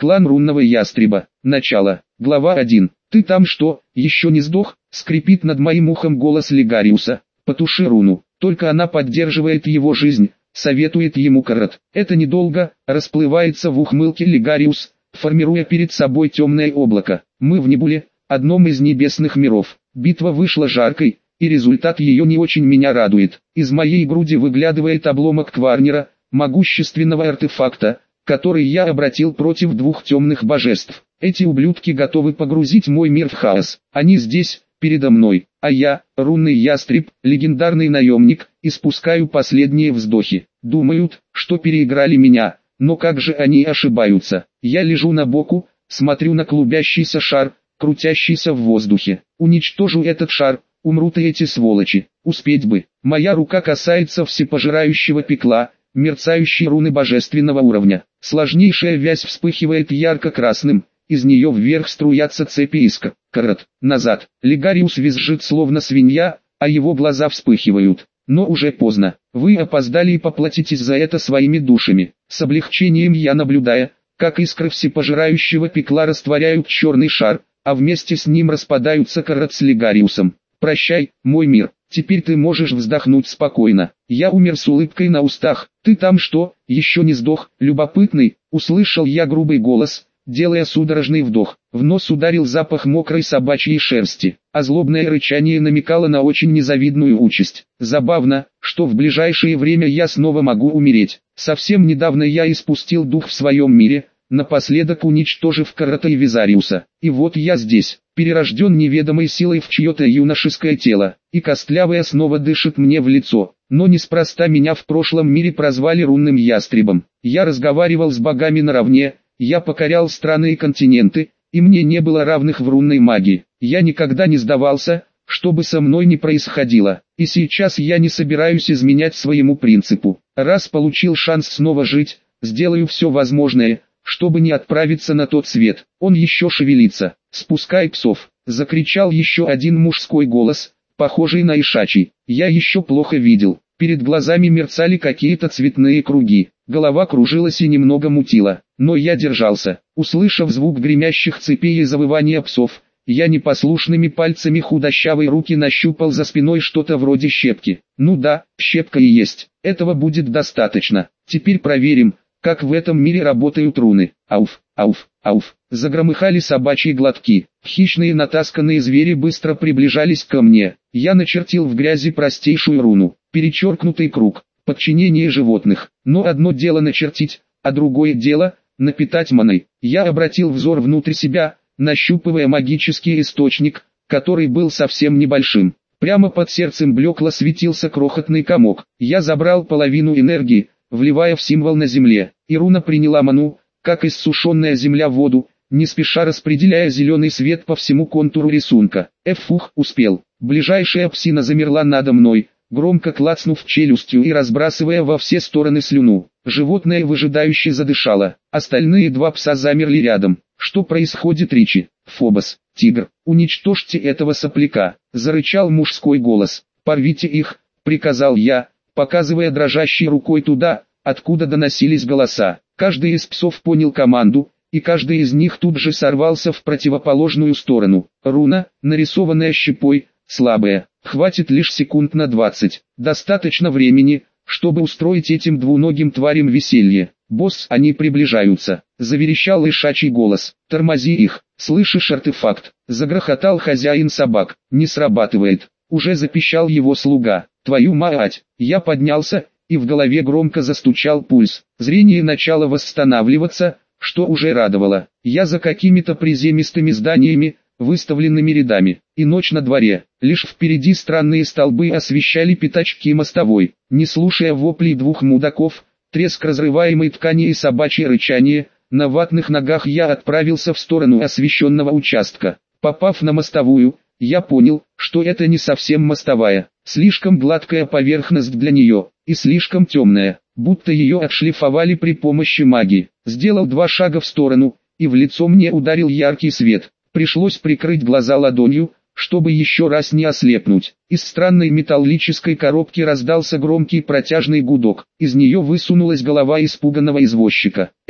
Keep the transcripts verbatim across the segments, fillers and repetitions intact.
Клан рунного ястреба. Начало. Глава один. Ты там что, еще не сдох? Скрипит над моим ухом голос Легариуса. Потуши руну. Только она поддерживает его жизнь, советует ему Карат. Это недолго, расплывается в ухмылке Легариус, формируя перед собой темное облако. Мы в Небуле, одном из небесных миров. Битва вышла жаркой, и результат ее не очень меня радует. Из моей груди выглядывает обломок Кварнера, могущественного артефакта, который я обратил против двух темных божеств. Эти ублюдки готовы погрузить мой мир в хаос. Они здесь, передо мной, а я, рунный ястреб, легендарный наемник, испускаю последние вздохи. Думают, что переиграли меня, но как же они ошибаются. Я лежу на боку, смотрю на клубящийся шар, крутящийся в воздухе. Уничтожу этот шар, умрут и эти сволочи. Успеть бы. Моя рука касается всепожирающего пекла, мерцающей руны божественного уровня. Сложнейшая вязь вспыхивает ярко-красным, из нее вверх струятся цепи искр. Карат. Назад. Легариус визжит словно свинья, а его глаза вспыхивают. Но уже поздно. Вы опоздали и поплатитесь за это своими душами. С облегчением я наблюдаю, как искры всепожирающего пекла растворяют черный шар, а вместе с ним распадаются Карат с Легариусом. Прощай, мой мир. Теперь ты можешь вздохнуть спокойно. Я умер с улыбкой на устах. Ты там что, еще не сдох, любопытный? Услышал я грубый голос, делая судорожный вдох. В нос ударил запах мокрой собачьей шерсти, а злобное рычание намекало на очень незавидную участь. Забавно, что в ближайшее время я снова могу умереть. Совсем недавно я испустил дух в своем мире, напоследок уничтожив Карата и Визариуса. И вот я здесь, перерожден неведомой силой в чье-то юношеское тело, и костлявая снова дышит мне в лицо. Но неспроста меня в прошлом мире прозвали рунным ястребом. Я разговаривал с богами наравне, я покорял страны и континенты, и мне не было равных в рунной магии. Я никогда не сдавался, что бы со мной ни происходило, и сейчас я не собираюсь изменять своему принципу. Раз получил шанс снова жить, сделаю все возможное, чтобы не отправиться на тот свет. Он еще шевелится. «Спускай псов!» — закричал еще один мужской голос, похожий на ишачий. Я еще плохо видел. Перед глазами мерцали какие-то цветные круги. Голова кружилась и немного мутила. Но я держался. Услышав звук гремящих цепей и завывания псов, я непослушными пальцами худощавой руки нащупал за спиной что-то вроде щепки. Ну да, щепка и есть. Этого будет достаточно. Теперь проверим, как в этом мире работают руны. Ауф, ауф, ауф. Загромыхали собачьи глотки. Хищные натасканные звери быстро приближались ко мне. Я начертил в грязи простейшую руну. Перечеркнутый круг. Подчинение животных. Но одно дело начертить, а другое дело — напитать маной. Я обратил взор внутрь себя, нащупывая магический источник, который был совсем небольшим. Прямо под сердцем блекло светился крохотный комок. Я забрал половину энергии, вливая в символ на земле, и руна приняла ману, как иссушенная земля воду, не спеша распределяя зеленый свет по всему контуру рисунка. Эфух, успел. Ближайшая псина замерла надо мной, громко клацнув челюстью и разбрасывая во все стороны слюну. Животное выжидающе задышало. Остальные два пса замерли рядом. Что происходит, Ричи? Фобос, тигр, уничтожьте этого сопляка, зарычал мужской голос. Порвите их, приказал я, показывая дрожащей рукой туда, откуда доносились голоса. Каждый из псов понял команду, и каждый из них тут же сорвался в противоположную сторону. Руна, нарисованная щепой, слабая, хватит лишь секунд на двадцать. Достаточно времени, чтобы устроить этим двуногим тварям веселье. «Босс, они приближаются», — заверещал ишачий голос. «Тормози их, слышишь артефакт?» — загрохотал хозяин собак. «Не срабатывает», — уже запищал его слуга. «Твою мать!» Я поднялся, и в голове громко застучал пульс. Зрение начало восстанавливаться, что уже радовало. Я за какими-то приземистыми зданиями, выставленными рядами, и ночь на дворе. Лишь впереди странные столбы освещали пятачки мостовой. Не слушая воплей двух мудаков, треск разрываемой ткани и собачье рычание, на ватных ногах я отправился в сторону освещенного участка. Попав на мостовую, я понял, что это не совсем мостовая. Слишком гладкая поверхность для нее, и слишком темная, будто ее отшлифовали при помощи магии. Сделал два шага в сторону, и в лицо мне ударил яркий свет. Пришлось прикрыть глаза ладонью, чтобы еще раз не ослепнуть. Из странной металлической коробки раздался громкий протяжный гудок. Из нее высунулась голова испуганного извозчика. «Э,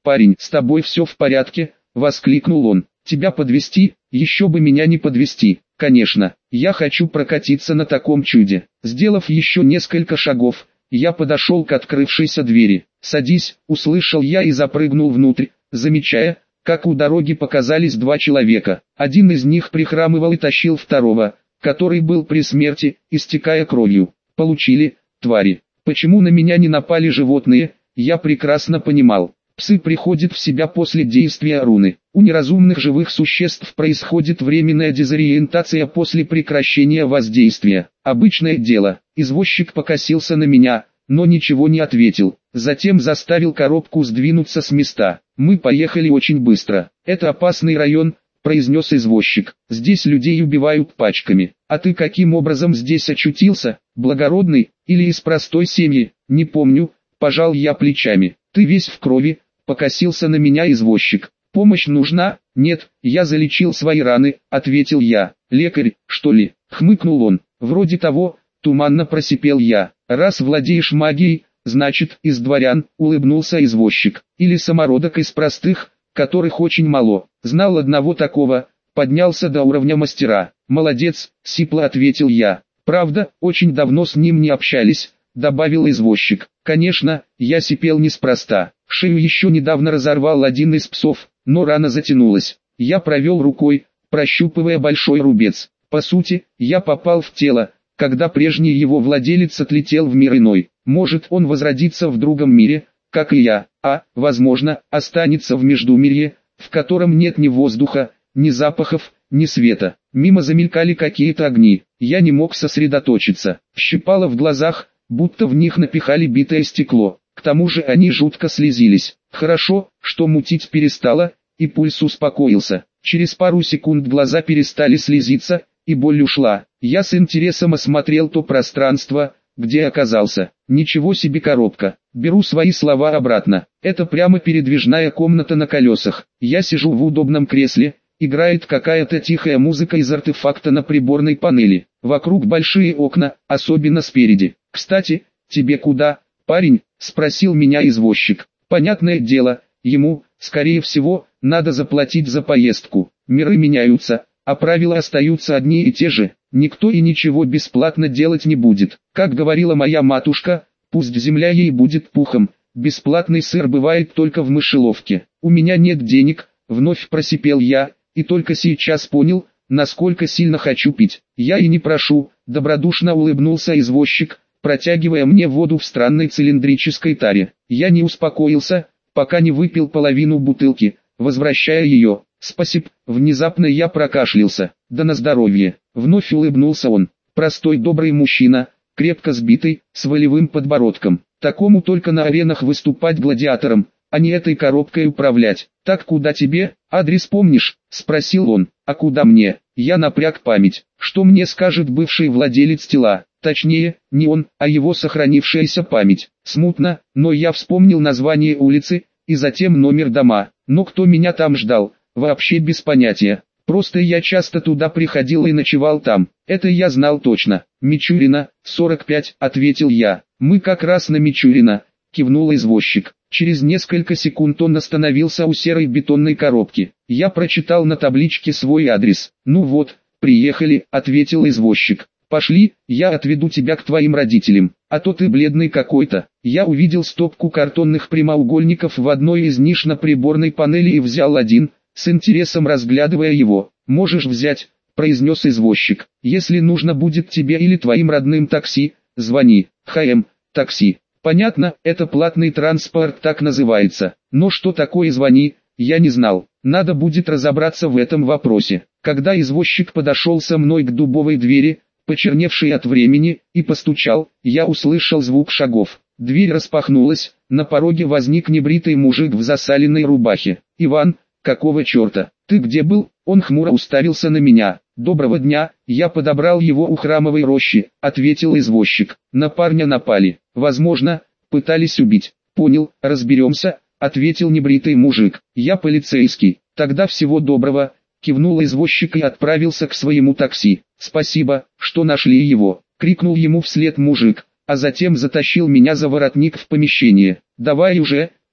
«Парень, с тобой все в порядке?» — воскликнул он. «Тебя подвезти? Еще бы меня не подвезти. Конечно, я хочу прокатиться на таком чуде». Сделав еще несколько шагов, я подошел к открывшейся двери. «Садись», — услышал я и запрыгнул внутрь, замечая, как у дороги показались два человека. Один из них прихрамывал и тащил второго, который был при смерти, истекая кровью. Получили, твари. Почему на меня не напали животные, я прекрасно понимал. Псы приходят в себя после действия руны. У неразумных живых существ происходит временная дезориентация после прекращения воздействия. Обычное дело. Извозчик покосился на меня, но ничего не ответил. Затем заставил коробку сдвинуться с места. «Мы поехали очень быстро. Это опасный район», — произнес извозчик. «Здесь людей убивают пачками. А ты каким образом здесь очутился? Благородный или из простой семьи? Не помню», — пожал я плечами. «Ты весь в крови», — покосился на меня извозчик. «Помощь нужна?» «Нет, я залечил свои раны», — ответил я. «Лекарь, что ли?» — хмыкнул он. «Вроде того», — туманно просипел я. «Раз владеешь магией, значит, из дворян», — улыбнулся извозчик. «Или самородок из простых, которых очень мало. Знал одного такого, поднялся до уровня мастера». «Молодец», — сипло ответил я. «Правда, очень давно с ним не общались», — добавил извозчик. «Конечно, я сипел неспроста. Шею еще недавно разорвал один из псов, но рана затянулась. Я провел рукой, прощупывая большой рубец. По сути, я попал в тело, когда прежний его владелец отлетел в мир иной. Может, он возродится в другом мире, как и я, а, возможно, останется в междумирье, в котором нет ни воздуха, ни запахов, ни света». Мимо замелькали какие-то огни. Я не мог сосредоточиться. Щипало в глазах, будто в них напихали битое стекло. К тому же они жутко слезились. Хорошо, что мутить перестало, и пульс успокоился. Через пару секунд глаза перестали слезиться, и боль ушла. Я с интересом осмотрел то пространство, где оказался. Ничего себе коробка. Беру свои слова обратно. Это прямо передвижная комната на колесах. Я сижу в удобном кресле, играет какая-то тихая музыка из артефакта на приборной панели. Вокруг большие окна, особенно спереди. «Кстати, тебе куда, парень?» — спросил меня извозчик. Понятное дело, ему, скорее всего, надо заплатить за поездку. Миры меняются, а правила остаются одни и те же. Никто и ничего бесплатно делать не будет. Как говорила моя матушка, пусть земля ей будет пухом, бесплатный сыр бывает только в мышеловке. «У меня нет денег», — вновь просипел я, и только сейчас понял, насколько сильно хочу пить. «Я и не прошу», — добродушно улыбнулся извозчик, протягивая мне воду в странной цилиндрической таре. Я не успокоился, пока не выпил половину бутылки, возвращая ее. «Спасибо». Внезапно я прокашлялся. «Да на здоровье». Вновь улыбнулся он. Простой добрый мужчина, крепко сбитый, с волевым подбородком. Такому только на аренах выступать гладиатором, а не этой коробкой управлять. «Так куда тебе? Адрес помнишь?» — спросил он. «А куда мне?» Я напряг память. Что мне скажет бывший владелец тела? Точнее, не он, а его сохранившаяся память. Смутно, но я вспомнил название улицы, и затем номер дома. Но кто меня там ждал, вообще без понятия. Просто я часто туда приходил и ночевал там. Это я знал точно. «Мичурина, сорок пять», — ответил я. «Мы как раз на Мичурина», — кивнул извозчик. Через несколько секунд он остановился у серой бетонной коробки. Я прочитал на табличке свой адрес. «Ну вот, приехали», — ответил извозчик. «Пошли, я отведу тебя к твоим родителям, а то ты бледный какой-то». Я увидел стопку картонных прямоугольников в одной из ниш на приборной панели и взял один, с интересом разглядывая его. «Можешь взять», — произнес извозчик. «Если нужно будет тебе или твоим родным такси, звони». «ХМ, такси». Понятно, это платный транспорт так называется. Но что такое звони, я не знал. Надо будет разобраться в этом вопросе. Когда извозчик подошел со мной к дубовой двери, почерневшей от времени, и постучал, я услышал звук шагов. Дверь распахнулась, на пороге возник небритый мужик в засаленной рубахе. «Иван, какого черта? Ты где был?» Он хмуро уставился на меня. «Доброго дня», я подобрал его у храмовой рощи, ответил извозчик. «На парня напали. Возможно, пытались убить». «Понял, разберемся», ответил небритый мужик. «Я полицейский». «Тогда всего доброго», кивнул извозчик и отправился к своему такси. «Спасибо, что нашли его», крикнул ему вслед мужик, а затем затащил меня за воротник в помещение. «Давай уже»,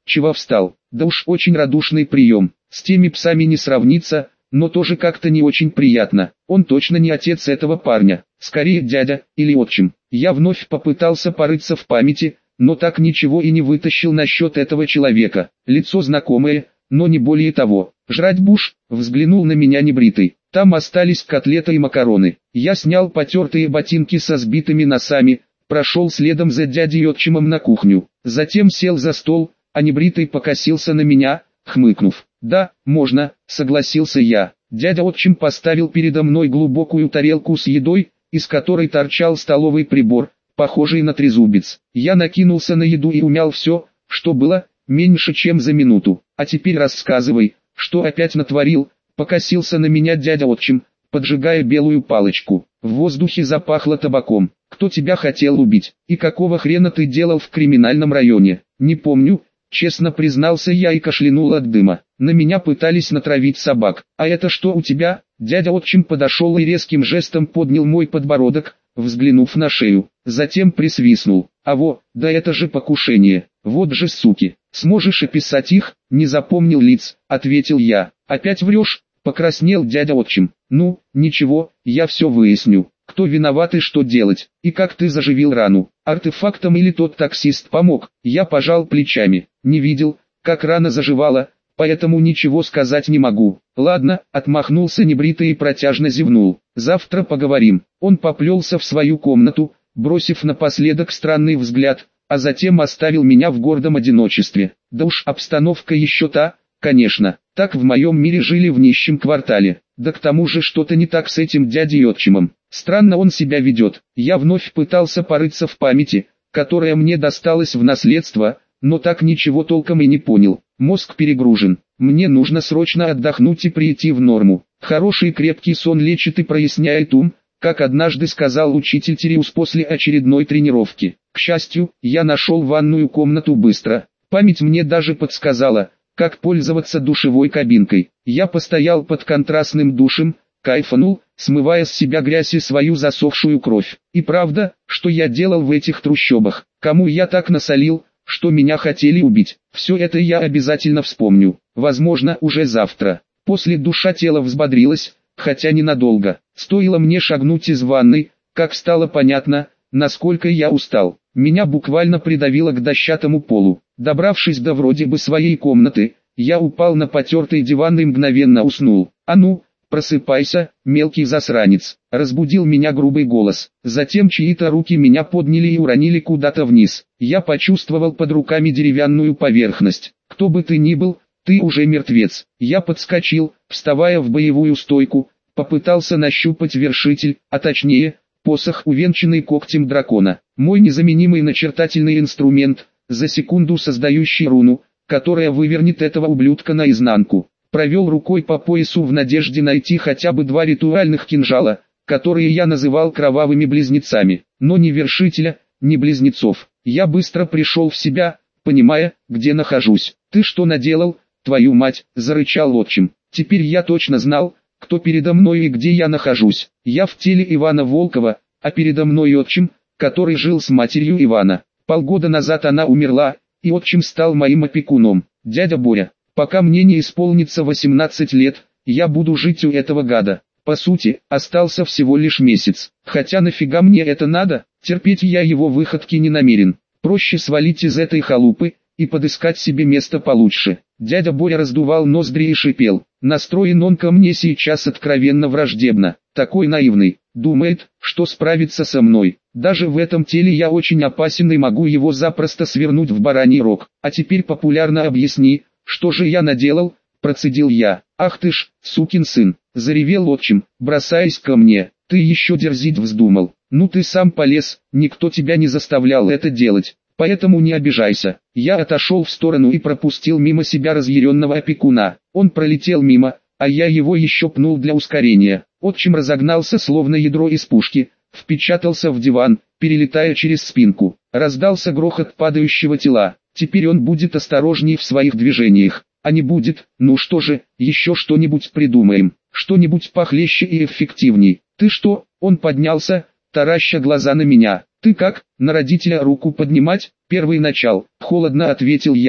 чего встал? Да уж очень радушный прием, с теми псами не сравнится, но тоже как-то не очень приятно. Он точно не отец этого парня, скорее дядя или отчим. Я вновь попытался порыться в памяти, но так ничего и не вытащил насчет этого человека. Лицо знакомое, но не более того. «Жрать будешь?» — взглянул на меня небритый. Там остались котлеты и макароны. Я снял потертые ботинки со сбитыми носами, прошел следом за дядей отчимом на кухню. Затем сел за стол, а небритый покосился на меня, хмыкнув. «Да, можно», — согласился я. Дядя отчим поставил передо мной глубокую тарелку с едой, из которой торчал столовый прибор, похожий на трезубец. Я накинулся на еду и умял все, что было, меньше чем за минуту. «А теперь рассказывай, что опять натворил», — покосился на меня дядя отчим, поджигая белую палочку. В воздухе запахло табаком. «Кто тебя хотел убить? И какого хрена ты делал в криминальном районе?» «Не помню», — честно признался я и кашлянул от дыма. «На меня пытались натравить собак. А это что у тебя?» Дядя отчим подошел и резким жестом поднял мой подбородок, взглянув на шею. Затем присвистнул. «А во, да это же покушение. Вот же суки. Сможешь описать их?» «Не запомнил лиц», — ответил я. «Опять врешь?» — покраснел дядя отчим. «Ну, ничего, я все выясню. Кто виноват и что делать, и как ты заживил рану, артефактом или тот таксист помог?» Я пожал плечами. Не видел, как рана заживала, поэтому ничего сказать не могу. «Ладно», — отмахнулся небритый и протяжно зевнул. «Завтра поговорим». Он поплелся в свою комнату, бросив напоследок странный взгляд, а затем оставил меня в гордом одиночестве. Да уж обстановка еще та, конечно, так в моем мире жили в нищем квартале. Да к тому же что-то не так с этим дядей отчимом. Странно он себя ведет. Я вновь пытался порыться в памяти, которая мне досталась в наследство, но так ничего толком и не понял. Мозг перегружен. Мне нужно срочно отдохнуть и прийти в норму. Хороший крепкий сон лечит и проясняет ум, как однажды сказал учитель Тириус после очередной тренировки. К счастью, я нашел ванную комнату быстро. Память мне даже подсказала, как пользоваться душевой кабинкой. Я постоял под контрастным душем, кайфанул, смывая с себя грязь и свою засохшую кровь. И правда, что я делал в этих трущобах? Кому я так насолил, что меня хотели убить? Все это я обязательно вспомню. Возможно, уже завтра. После душа тело взбодрилось, хотя ненадолго. Стоило мне шагнуть из ванной, как стало понятно, насколько я устал. Меня буквально придавило к дощатому полу. Добравшись до вроде бы своей комнаты, я упал на потертый диван и мгновенно уснул. «А ну, просыпайся, мелкий засранец!» Разбудил меня грубый голос. Затем чьи-то руки меня подняли и уронили куда-то вниз. Я почувствовал под руками деревянную поверхность. «Кто бы ты ни был, ты уже мертвец». Я подскочил, вставая в боевую стойку, попытался нащупать вершитель, а точнее, посох, увенчанный когтем дракона. Мой незаменимый начертательный инструмент, за секунду создающий руну, которая вывернет этого ублюдка наизнанку. Провел рукой по поясу в надежде найти хотя бы два ритуальных кинжала, которые я называл кровавыми близнецами, но ни вершителя, ни близнецов. Я быстро пришел в себя, понимая, где нахожусь. «Ты что наделал, твою мать?» – зарычал отчим. Теперь я точно знал, кто передо мной и где я нахожусь. Я в теле Ивана Волкова, а передо мной отчим, который жил с матерью Ивана. Полгода назад она умерла, и отчим стал моим опекуном. «Дядя Боря, пока мне не исполнится восемнадцать лет, я буду жить у этого гада». По сути, остался всего лишь месяц. Хотя нафига мне это надо? Терпеть я его выходки не намерен. Проще свалить из этой халупы и подыскать себе место получше. Дядя Боря раздувал ноздри и шипел. Настроен он ко мне сейчас откровенно враждебно. Такой наивный. Думает, что справится со мной. Даже в этом теле я очень опасен и могу его запросто свернуть в бараний рог. А теперь популярно объясни, что же я наделал, процедил я. «Ах ты ж, сукин сын!» — заревел отчим, бросаясь ко мне. «Ты еще дерзить вздумал? Ну ты сам полез, никто тебя не заставлял это делать, поэтому не обижайся». Я отошел в сторону и пропустил мимо себя разъяренного опекуна. Он пролетел мимо, а я его еще пнул для ускорения. Отчим разогнался словно ядро из пушки, впечатался в диван, перелетая через спинку. Раздался грохот падающего тела. Теперь он будет осторожней в своих движениях. А не будет, ну что же, еще что-нибудь придумаем, что-нибудь похлеще и эффективней. «Ты что?» — он поднялся, тараща глаза на меня. «Ты как, на родителя руку поднимать?» «Первый начал», — холодно ответил я,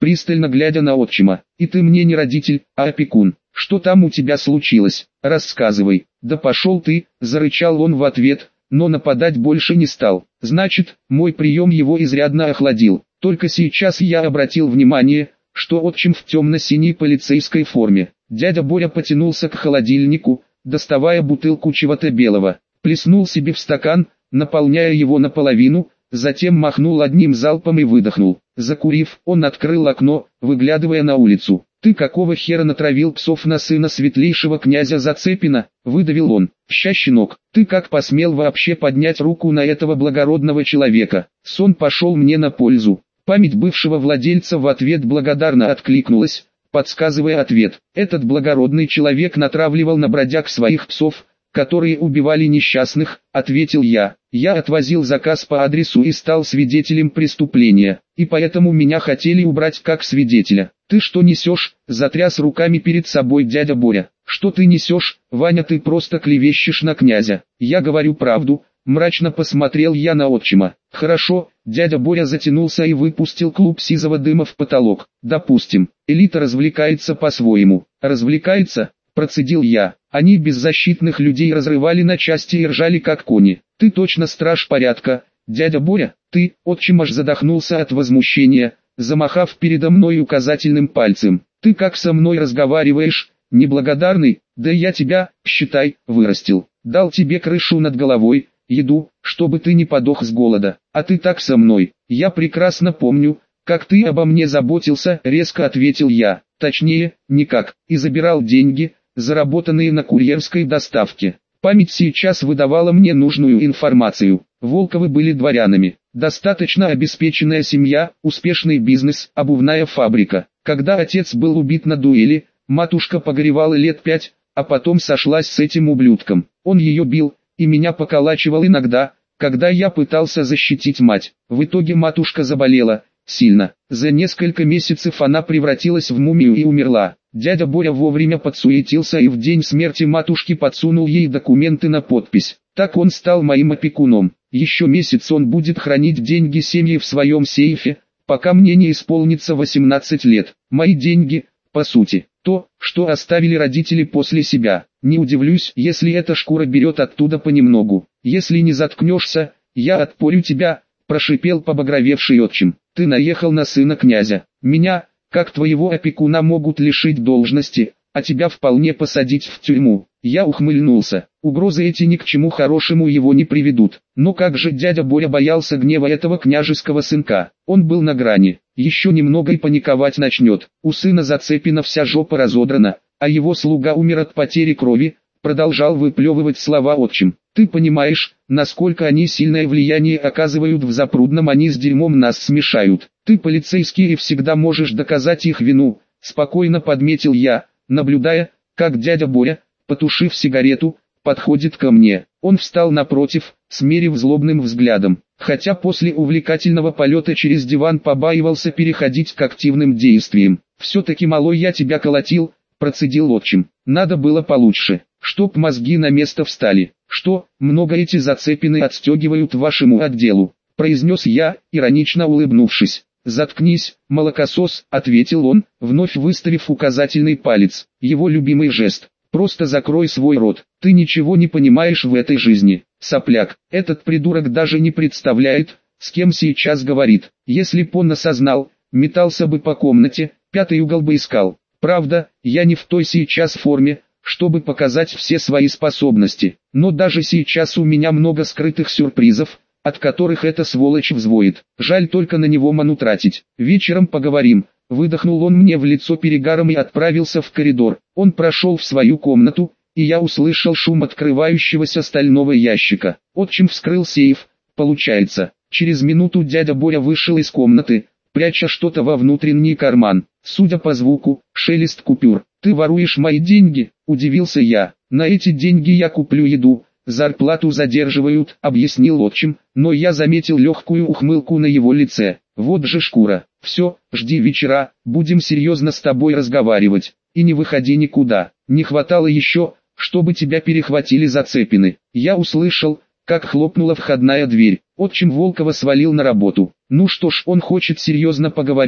пристально глядя на отчима. «И ты мне не родитель, а опекун. Что там у тебя случилось? Рассказывай». «Да пошел ты», — зарычал он в ответ, но нападать больше не стал. Значит, мой прием его изрядно охладил. Только сейчас я обратил внимание, что отчим в темно-синей полицейской форме. Дядя Боря потянулся к холодильнику, доставая бутылку чего-то белого. Плеснул себе в стакан, наполняя его наполовину, затем махнул одним залпом и выдохнул. Закурив, он открыл окно, выглядывая на улицу. «Ты какого хера натравил псов на сына светлейшего князя Зацепина?» — выдавил он. «Ща, щенок, ты как посмел вообще поднять руку на этого благородного человека?» Сон пошел мне на пользу. Память бывшего владельца в ответ благодарно откликнулась, подсказывая ответ. Этот благородный человек натравливал на бродяг своих псов, которые убивали несчастных, ответил я. Я отвозил заказ по адресу и стал свидетелем преступления, и поэтому меня хотели убрать как свидетеля. «Ты что несешь?» – затряс руками перед собой дядя Боря. «Что ты несешь, Ваня, ты просто клевещешь на князя». «Я говорю правду», – мрачно посмотрел я на отчима. «Хорошо», – дядя Боря затянулся и выпустил клуб сизого дыма в потолок. «Допустим, элита развлекается по-своему». «Развлекается?» – процедил я. «Они беззащитных людей разрывали на части и ржали как кони. Ты точно страж порядка, дядя Боря?» «Ты», – отчим аж задохнулся от возмущения, замахав передо мной указательным пальцем. «Ты как со мной разговариваешь, неблагодарный? Да я тебя, считай, вырастил. Дал тебе крышу над головой, еду, чтобы ты не подох с голода. А ты так со мной. Я прекрасно помню, как ты обо мне заботился», — резко ответил я. «Точнее, никак. И забирал деньги, заработанные на курьерской доставке». Память сейчас выдавала мне нужную информацию. Волковы были дворянами. Достаточно обеспеченная семья, успешный бизнес, обувная фабрика. Когда отец был убит на дуэли, матушка погоревала лет пять, а потом сошлась с этим ублюдком. Он ее бил, и меня поколачивал иногда, когда я пытался защитить мать. В итоге матушка заболела, сильно. За несколько месяцев она превратилась в мумию и умерла. Дядя Боря вовремя подсуетился и в день смерти матушки подсунул ей документы на подпись. Так он стал моим опекуном. Еще месяц он будет хранить деньги семьи в своем сейфе, пока мне не исполнится восемнадцать лет. Мои деньги, по сути, то, что оставили родители после себя. Не удивлюсь, если эта шкура берет оттуда понемногу. Если не заткнешься, я отпорю тебя, прошипел побагровевший отчим. Ты наехал на сына князя. Меня, как твоего опекуна, могут лишить должности, а тебя вполне посадить в тюрьму. Я ухмыльнулся. Угрозы эти ни к чему хорошему его не приведут. Но как же дядя Боря боялся гнева этого княжеского сынка. Он был на грани. Еще немного и паниковать начнет. У сына Зацепина вся жопа разодрана, а его слуга умер от потери крови, продолжал выплевывать слова отчим. Ты понимаешь, насколько они сильное влияние оказывают в Запрудном, они с дерьмом нас смешают. Ты полицейский и всегда можешь доказать их вину, спокойно подметил я, наблюдая, как дядя Боря, потушив сигарету, подходит ко мне. Он встал напротив, смерив злобным взглядом. Хотя после увлекательного полета через диван побаивался переходить к активным действиям. «Все-таки, малой, я тебя колотил», — процедил отчим. «Надо было получше, чтоб мозги на место встали». «Что, много эти Зацепины отстегивают вашему отделу?» — произнес я, иронично улыбнувшись. «Заткнись, молокосос», — ответил он, вновь выставив указательный палец. Его любимый жест. «Просто закрой свой рот. Ты ничего не понимаешь в этой жизни, сопляк. Этот придурок даже не представляет, с кем сейчас говорит. Если б он осознал, метался бы по комнате, пятый угол бы искал. Правда, я не в той сейчас форме, чтобы показать все свои способности. Но даже сейчас у меня много скрытых сюрпризов, от которых эта сволочь взвоет. Жаль только на него ману тратить. Вечером поговорим». Выдохнул он мне в лицо перегаром и отправился в коридор. Он прошел в свою комнату, и я услышал шум открывающегося стального ящика. Отчим вскрыл сейф, получается. Через минуту дядя Боря вышел из комнаты, пряча что-то во внутренний карман. Судя по звуку, шелест купюр. «Ты воруешь мои деньги?» – удивился я. «На эти деньги я куплю еду, зарплату задерживают», – объяснил отчим, но я заметил легкую ухмылку на его лице. «Вот же шкура. Все, жди вечера, будем серьезно с тобой разговаривать, и не выходи никуда. Не хватало еще, чтобы тебя перехватили Зацепины». Я услышал, как хлопнула входная дверь. Отчим Волкова свалил на работу. Ну что ж, он хочет серьезно поговорить,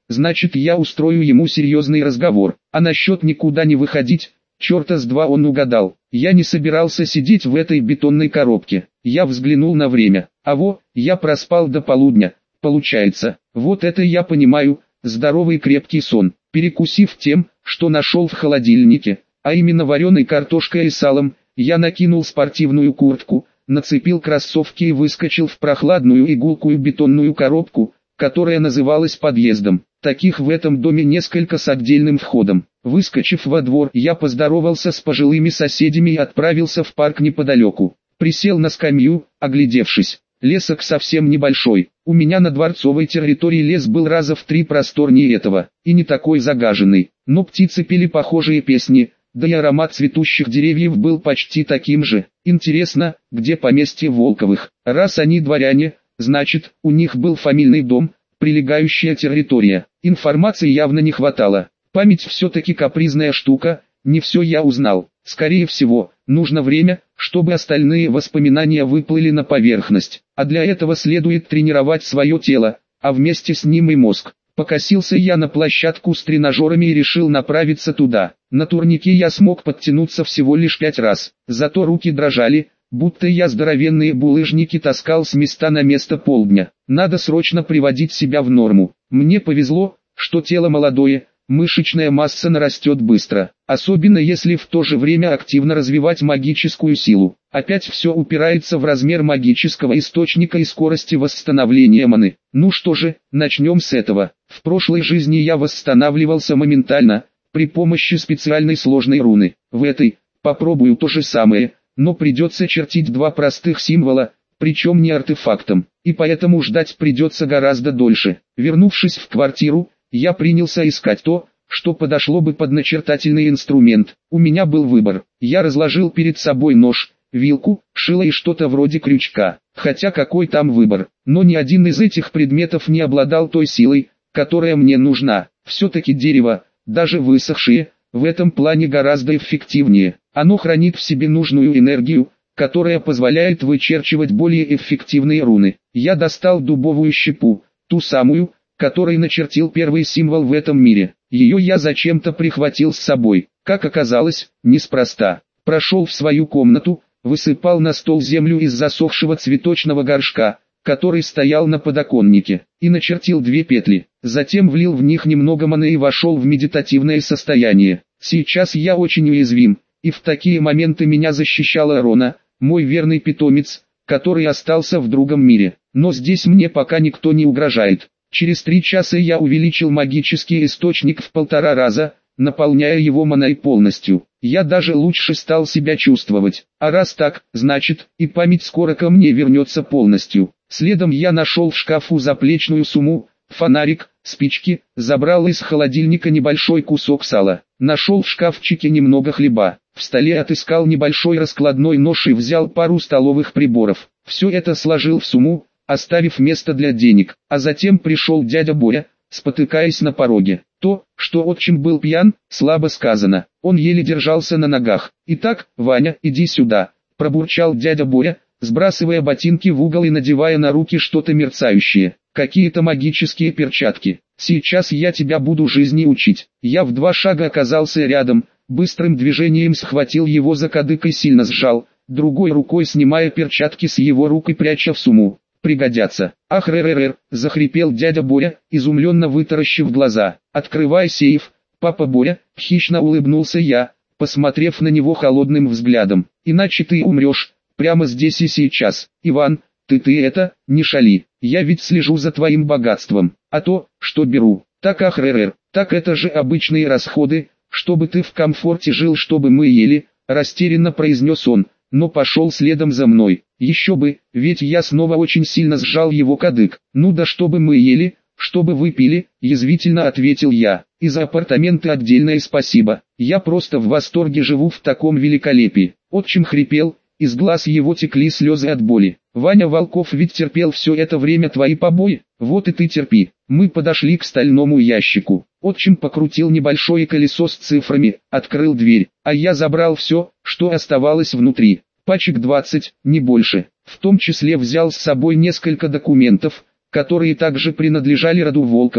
значит я устрою ему серьезный разговор. А насчет никуда не выходить, черта с два он угадал. Я не собирался сидеть в этой бетонной коробке. Я взглянул на время. А во, я проспал до полудня. Получается, вот это я понимаю, здоровый крепкий сон. Перекусив тем, что нашел в холодильнике, а именно вареной картошкой и салом, я накинул спортивную куртку, нацепил кроссовки и выскочил в прохладную и гулкую бетонную коробку, которая называлась подъездом. Таких в этом доме несколько с отдельным входом. Выскочив во двор, я поздоровался с пожилыми соседями и отправился в парк неподалеку. Присел на скамью, оглядевшись. Лесок совсем небольшой. У меня на дворцовой территории лес был раза в три просторнее этого, и не такой загаженный. Но птицы пели похожие песни, да и аромат цветущих деревьев был почти таким же. Интересно, где поместье Волковых? Раз они дворяне, значит, у них был фамильный дом, прилегающая территория. Информации явно не хватало. Память все-таки капризная штука, не все я узнал. Скорее всего, нужно время, чтобы остальные воспоминания выплыли на поверхность. А для этого следует тренировать свое тело, а вместе с ним и мозг. Покосился я на площадку с тренажерами и решил направиться туда. На турнике я смог подтянуться всего лишь пять раз. Зато руки дрожали, будто я здоровенные булыжники таскал с места на место полдня. Надо срочно приводить себя в норму. Мне повезло, что тело молодое, мышечная масса нарастет быстро, особенно если в то же время активно развивать магическую силу. Опять все упирается в размер магического источника и скорости восстановления маны. Ну что же, начнем с этого. В прошлой жизни я восстанавливался моментально, при помощи специальной сложной руны. В этой, попробую то же самое, но придется чертить два простых символа, причем не артефактом, и поэтому ждать придется гораздо дольше. Вернувшись в квартиру, я принялся искать то, что подошло бы под начертательный инструмент. У меня был выбор. Я разложил перед собой нож, вилку, шило и что-то вроде крючка. Хотя какой там выбор, но ни один из этих предметов не обладал той силой, которая мне нужна. Все-таки дерево, даже высохшее, в этом плане гораздо эффективнее. Оно хранит в себе нужную энергию, которая позволяет вычерчивать более эффективные руны. Я достал дубовую щепу, ту самую, которой начертил первый символ в этом мире. Ее я зачем-то прихватил с собой. Как оказалось, неспроста. Прошел в свою комнату, высыпал на стол землю из засохшего цветочного горшка, который стоял на подоконнике, и начертил две петли. Затем влил в них немного маны и вошел в медитативное состояние. Сейчас я очень уязвим, и в такие моменты меня защищала Рона, мой верный питомец, который остался в другом мире. Но здесь мне пока никто не угрожает. Через три часа я увеличил магический источник в полтора раза, наполняя его маной полностью. Я даже лучше стал себя чувствовать. А раз так, значит, и память скоро ко мне вернется полностью. Следом я нашел в шкафу заплечную сумму, фонарик, спички, забрал из холодильника небольшой кусок сала. Нашел в шкафчике немного хлеба. В столе отыскал небольшой раскладной нож и взял пару столовых приборов. Все это сложил в сумму, оставив место для денег, а затем пришел дядя Боря, спотыкаясь на пороге. То, что отчим был пьян, слабо сказано, он еле держался на ногах. «Итак, Ваня, иди сюда», – пробурчал дядя Боря, сбрасывая ботинки в угол и надевая на руки что-то мерцающее, какие-то магические перчатки. «Сейчас я тебя буду жизни учить». Я в два шага оказался рядом, быстрым движением схватил его за кадык и сильно сжал, другой рукой снимая перчатки с его рук и пряча в сумму. «Пригодятся». «Ах, рэр-рэр-рэр», — захрипел дядя Боря, изумленно вытаращив глаза. «Открывай сейф, папа Боря», — хищно улыбнулся я, посмотрев на него холодным взглядом. «Иначе ты умрешь, прямо здесь и сейчас. Иван, ты-ты это, не шали, я ведь слежу за твоим богатством, а то, что беру, так ах, рэр-рэр, так это же обычные расходы, чтобы ты в комфорте жил, чтобы мы ели», — растерянно произнес он, но пошел следом за мной. Еще бы, ведь я снова очень сильно сжал его кадык. «Ну да чтобы мы ели, чтобы вы пили», — язвительно ответил я. «И за апартаменты отдельное спасибо. Я просто в восторге живу в таком великолепии». Отчим хрипел, из глаз его текли слезы от боли. «Ваня Волков ведь терпел все это время твои побои, вот и ты терпи». Мы подошли к стальному ящику. Отчим покрутил небольшое колесо с цифрами, открыл дверь, а я забрал все, что оставалось внутри. Пачек двадцать, не больше. В том числе взял с собой несколько документов, которые также принадлежали роду Волковых.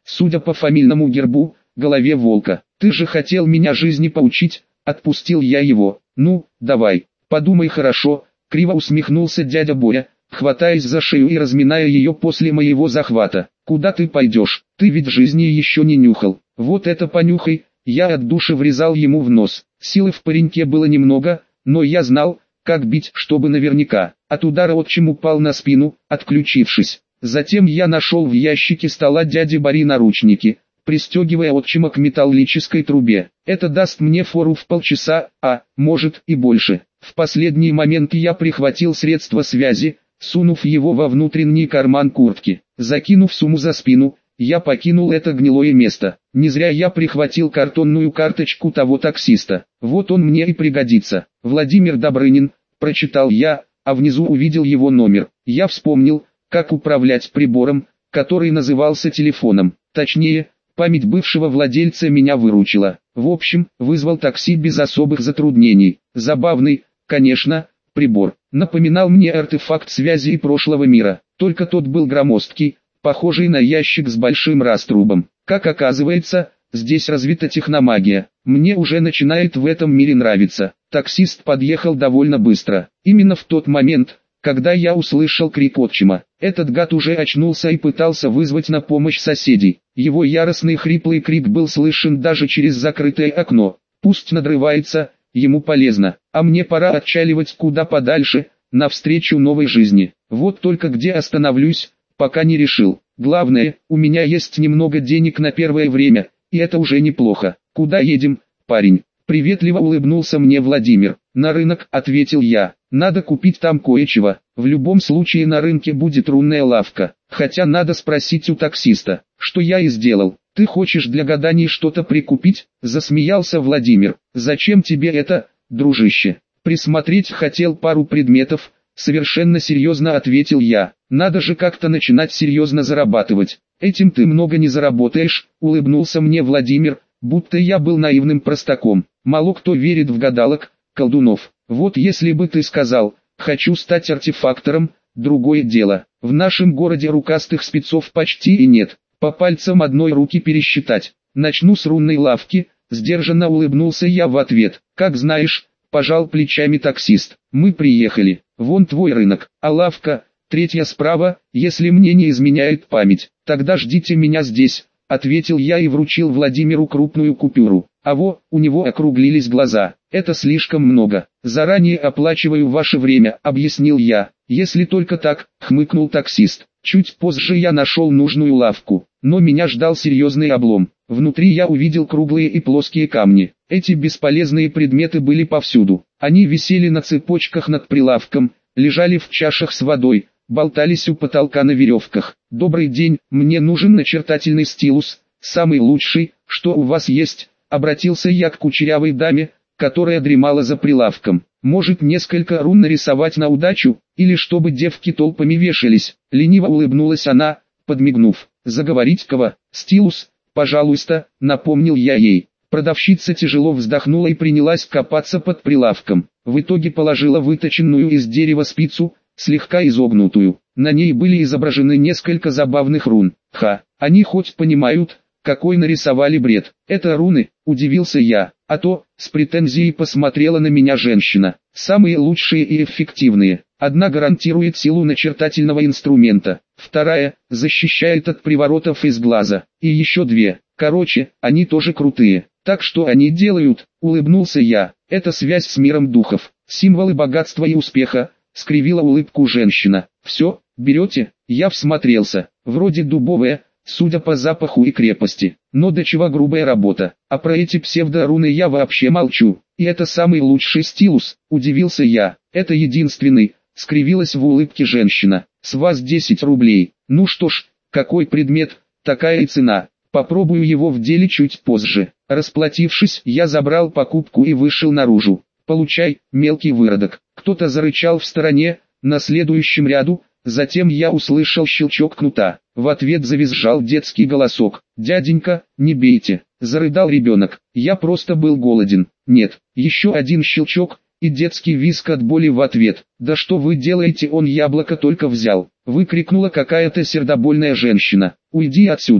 судя по фамильному гербу, голове волка. Ты же хотел меня жизни поучить, отпустил я его. Ну, давай, подумай хорошо, криво усмехнулся дядя Боря, хватаясь за шею и разминая ее после моего захвата. Куда ты пойдешь, ты ведь жизни еще не нюхал. Вот это понюхай. Я от души врезал ему в нос. Силы в пареньке было немного, но я знал, как бить, чтобы наверняка. От удара отчим упал на спину, отключившись. Затем я нашел в ящике стола дяди Бори наручники, пристегивая отчима к металлической трубе. Это даст мне фору в полчаса, а, может, и больше. В последний момент я прихватил средство связи, сунув его во внутренний карман куртки. Закинув сумму за спину, я покинул это гнилое место. Не зря я прихватил картонную карточку того таксиста. Вот он мне и пригодится. Владимир Добрынин, прочитал я, а внизу увидел его номер. Я вспомнил, как управлять прибором, который назывался телефоном. Точнее, память бывшего владельца меня выручила. В общем, вызвал такси без особых затруднений. Забавный, конечно, прибор. Напоминал мне артефакт связи и прошлого мира. Только тот был громоздкий, похожий на ящик с большим раструбом. Как оказывается, здесь развита техномагия. Мне уже начинает в этом мире нравиться. Таксист подъехал довольно быстро. Именно в тот момент, когда я услышал крик отчима. Этот гад уже очнулся и пытался вызвать на помощь соседей. Его яростный хриплый крик был слышен даже через закрытое окно. Пусть надрывается, ему полезно. А мне пора отчаливать куда подальше, навстречу новой жизни. Вот только где остановлюсь, пока не решил. Главное, у меня есть немного денег на первое время, и это уже неплохо. Куда едем, парень? Приветливо улыбнулся мне Владимир. На рынок, ответил я. Надо купить там кое-чего. В любом случае на рынке будет рунная лавка. Хотя надо спросить у таксиста, что я и сделал. Ты хочешь для гаданий что-то прикупить? Засмеялся Владимир. Зачем тебе это, дружище? Присмотреть хотел пару предметов. Совершенно серьезно ответил я. Надо же как-то начинать серьезно зарабатывать. Этим ты много не заработаешь, улыбнулся мне Владимир, будто я был наивным простаком. Мало кто верит в гадалок, колдунов. Вот если бы ты сказал, хочу стать артефактором, другое дело. В нашем городе рукастых спецов почти и нет. По пальцам одной руки пересчитать. Начну с рунной лавки, сдержанно улыбнулся я в ответ. Как знаешь, пожал плечами таксист. Мы приехали. Вон твой рынок, а лавка, третья справа, если мне не изменяет память. Тогда ждите меня здесь, ответил я и вручил Владимиру крупную купюру. А во, у него округлились глаза. Это слишком много. Заранее оплачиваю ваше время, объяснил я. Если только так, хмыкнул таксист. Чуть позже я нашел нужную лавку, но меня ждал серьезный облом. Внутри я увидел круглые и плоские камни. Эти бесполезные предметы были повсюду. Они висели на цепочках над прилавком, лежали в чашах с водой, болтались у потолка на веревках. «Добрый день, мне нужен начертательный стилус, самый лучший, что у вас есть», — обратился я к кучерявой даме, которая дремала за прилавком. «Может, несколько рун нарисовать на удачу, или чтобы девки толпами вешались?» Лениво улыбнулась она, подмигнув. «Заговорить кого? Стилус, пожалуйста», — напомнил я ей. Продавщица тяжело вздохнула и принялась копаться под прилавком. В итоге положила выточенную из дерева спицу, слегка изогнутую. На ней были изображены несколько забавных рун. Ха, они хоть понимают, какой нарисовали бред. Это руны, удивился я. А то, с претензией посмотрела на меня женщина. Самые лучшие и эффективные. Одна гарантирует силу начертательного инструмента. Вторая, защищает от приворотов из глаза. И еще две. Короче, они тоже крутые. Так что они делают, улыбнулся я. Это связь с миром духов. Символы богатства и успеха, скривила улыбку женщина. Все, берете? Я всмотрелся. Вроде дубовая, судя по запаху и крепости. Но до чего грубая работа. А про эти псевдоруны я вообще молчу. И это самый лучший стилус, удивился я. Это единственный, скривилась в улыбке женщина. С вас десять рублей. Ну что ж, какой предмет, такая и цена. Попробую его в деле чуть позже. Расплатившись, я забрал покупку и вышел наружу. Получай, мелкий выродок. Кто-то зарычал в стороне, на следующем ряду. Затем я услышал щелчок кнута. В ответ завизжал детский голосок. «Дяденька, не бейте!» Зарыдал ребенок. Я просто был голоден. Нет, еще один щелчок, и детский визг от боли в ответ. «Да что вы делаете, он яблоко только взял!» Выкрикнула какая-то сердобольная женщина. «Уйди отсюда!»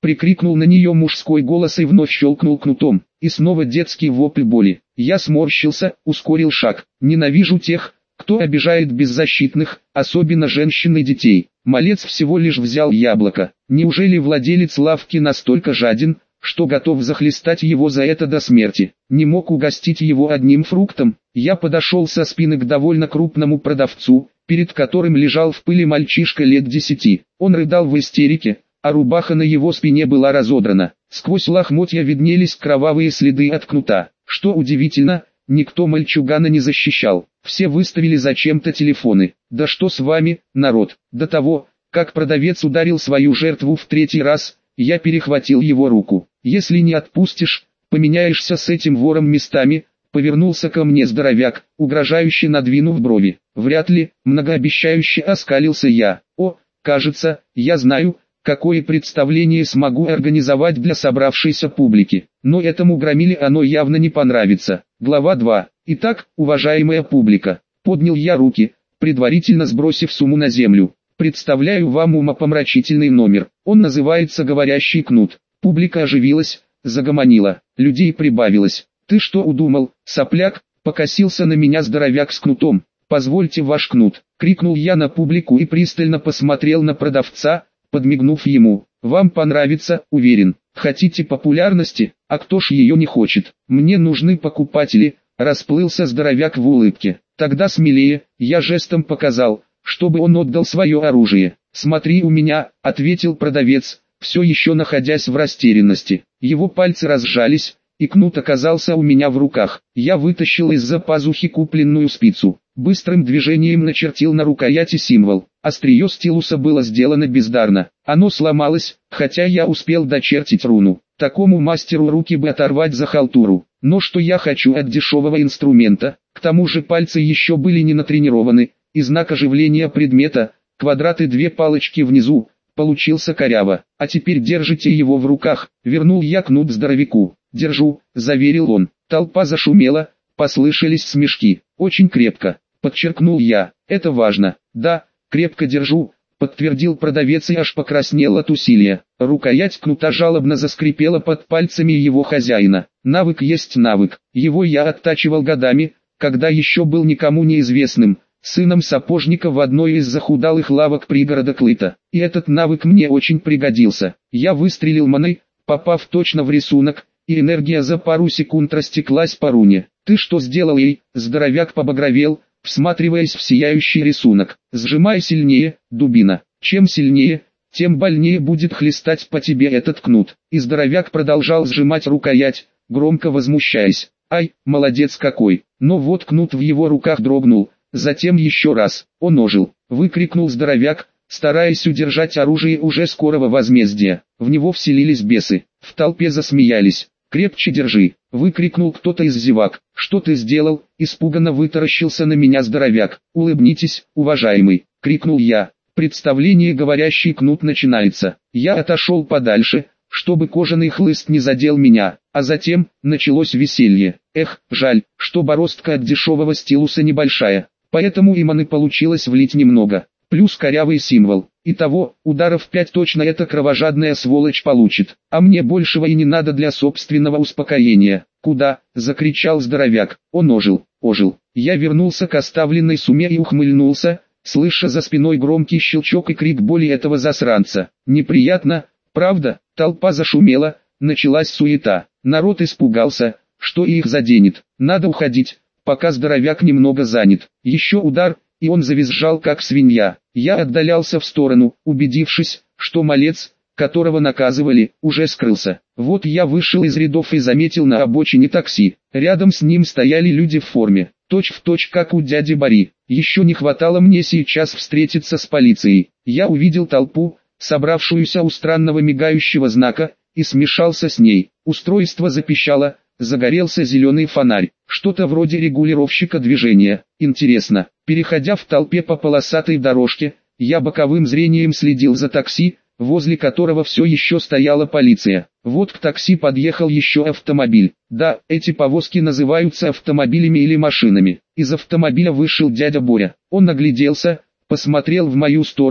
Прикрикнул на нее мужской голос и вновь щелкнул кнутом. И снова детский вопль боли. Я сморщился, ускорил шаг. Ненавижу тех, кто обижает беззащитных, особенно женщин и детей. Малец всего лишь взял яблоко. Неужели владелец лавки настолько жаден, что готов захлестать его за это до смерти? Не мог угостить его одним фруктом? Я подошел со спины к довольно крупному продавцу, перед которым лежал в пыли мальчишка лет десяти. Он рыдал в истерике, а рубаха на его спине была разодрана. Сквозь лохмотья виднелись кровавые следы от кнута. Что удивительно, никто мальчугана не защищал. Все выставили зачем-то телефоны. Да что с вами, народ? До того, как продавец ударил свою жертву в третий раз, я перехватил его руку. Если не отпустишь, поменяешься с этим вором местами. Повернулся ко мне здоровяк, угрожающе надвинув брови. Вряд ли, многообещающе оскалился я. О, кажется, я знаю, какое представление смогу организовать для собравшейся публики. Но этому громиле оно явно не понравится. Глава два. Итак, уважаемая публика, поднял я руки, предварительно сбросив сумму на землю. Представляю вам умопомрачительный номер. Он называется «Говорящий кнут». Публика оживилась, загомонила, людей прибавилось. «Ты что удумал, сопляк?» — покосился на меня здоровяк с кнутом. «Позвольте ваш кнут!» — крикнул я на публику и пристально посмотрел на продавца, подмигнув ему. «Вам понравится, уверен. Хотите популярности? А кто ж ее не хочет? Мне нужны покупатели!» — расплылся здоровяк в улыбке. «Тогда смелее!» — я жестом показал, чтобы он отдал свое оружие. «Смотри у меня!» — ответил продавец, все еще находясь в растерянности. Его пальцы разжались, и кнут оказался у меня в руках. Я вытащил из-за пазухи купленную спицу. Быстрым движением начертил на рукояти символ. Острие стилуса было сделано бездарно. Оно сломалось, хотя я успел дочертить руну. Такому мастеру руки бы оторвать за халтуру. Но что я хочу от дешевого инструмента? К тому же пальцы еще были не натренированы, и знак оживления предмета, квадрат и две палочки внизу, получился коряво. А теперь держите его в руках. Вернул я кнут здоровяку. «Держу», — заверил он. Толпа зашумела, послышались смешки. «Очень крепко», — подчеркнул я. «Это важно». «Да, крепко держу», — подтвердил продавец и аж покраснел от усилия. Рукоять кнута жалобно заскрипела под пальцами его хозяина. Навык есть навык. Его я оттачивал годами, когда еще был никому неизвестным, сыном сапожника в одной из захудалых лавок пригорода Клыта. И этот навык мне очень пригодился. Я выстрелил маной, попав точно в рисунок, и энергия за пару секунд растеклась по руне. «Ты что сделал ей?» Здоровяк побагровел, всматриваясь в сияющий рисунок. «Сжимай сильнее, дубина. Чем сильнее, тем больнее будет хлестать по тебе этот кнут». И здоровяк продолжал сжимать рукоять, громко возмущаясь. «Ай, молодец какой!» Но вот кнут в его руках дрогнул, затем еще раз. Он ожил. Выкрикнул здоровяк, стараясь удержать оружие уже скорого возмездия. В него вселились бесы. В толпе засмеялись. «Крепче держи!» — выкрикнул кто-то из зевак. «Что ты сделал?» — испуганно вытаращился на меня здоровяк. «Улыбнитесь, уважаемый!» — крикнул я. Представление «Говорящий кнут» начинается. Я отошел подальше, чтобы кожаный хлыст не задел меня, а затем началось веселье. Эх, жаль, что бороздка от дешевого стилуса небольшая, поэтому и маны получилось влить немного. Плюс корявый символ. Итого, ударов пять точно эта кровожадная сволочь получит. А мне большего и не надо для собственного успокоения. «Куда?» — закричал здоровяк. Он ожил, ожил. Я вернулся к оставленной сумме и ухмыльнулся, слыша за спиной громкий щелчок и крик боли этого засранца. Неприятно, правда? Толпа зашумела, началась суета. Народ испугался, что их заденет. Надо уходить, пока здоровяк немного занят. Еще удар, и он завизжал как свинья. Я отдалялся в сторону, убедившись, что малец, которого наказывали, уже скрылся. Вот я вышел из рядов и заметил на обочине такси. Рядом с ним стояли люди в форме, точь в точь как у дяди Бори. Еще не хватало мне сейчас встретиться с полицией. Я увидел толпу, собравшуюся у странного мигающего знака, и смешался с ней. Устройство запищало, загорелся зеленый фонарь. Что-то вроде регулировщика движения. Интересно. Переходя в толпе по полосатой дорожке, я боковым зрением следил за такси, возле которого все еще стояла полиция. Вот к такси подъехал еще автомобиль. Да, эти повозки называются автомобилями или машинами. Из автомобиля вышел дядя Боря. Он огляделся, посмотрел в мою сторону,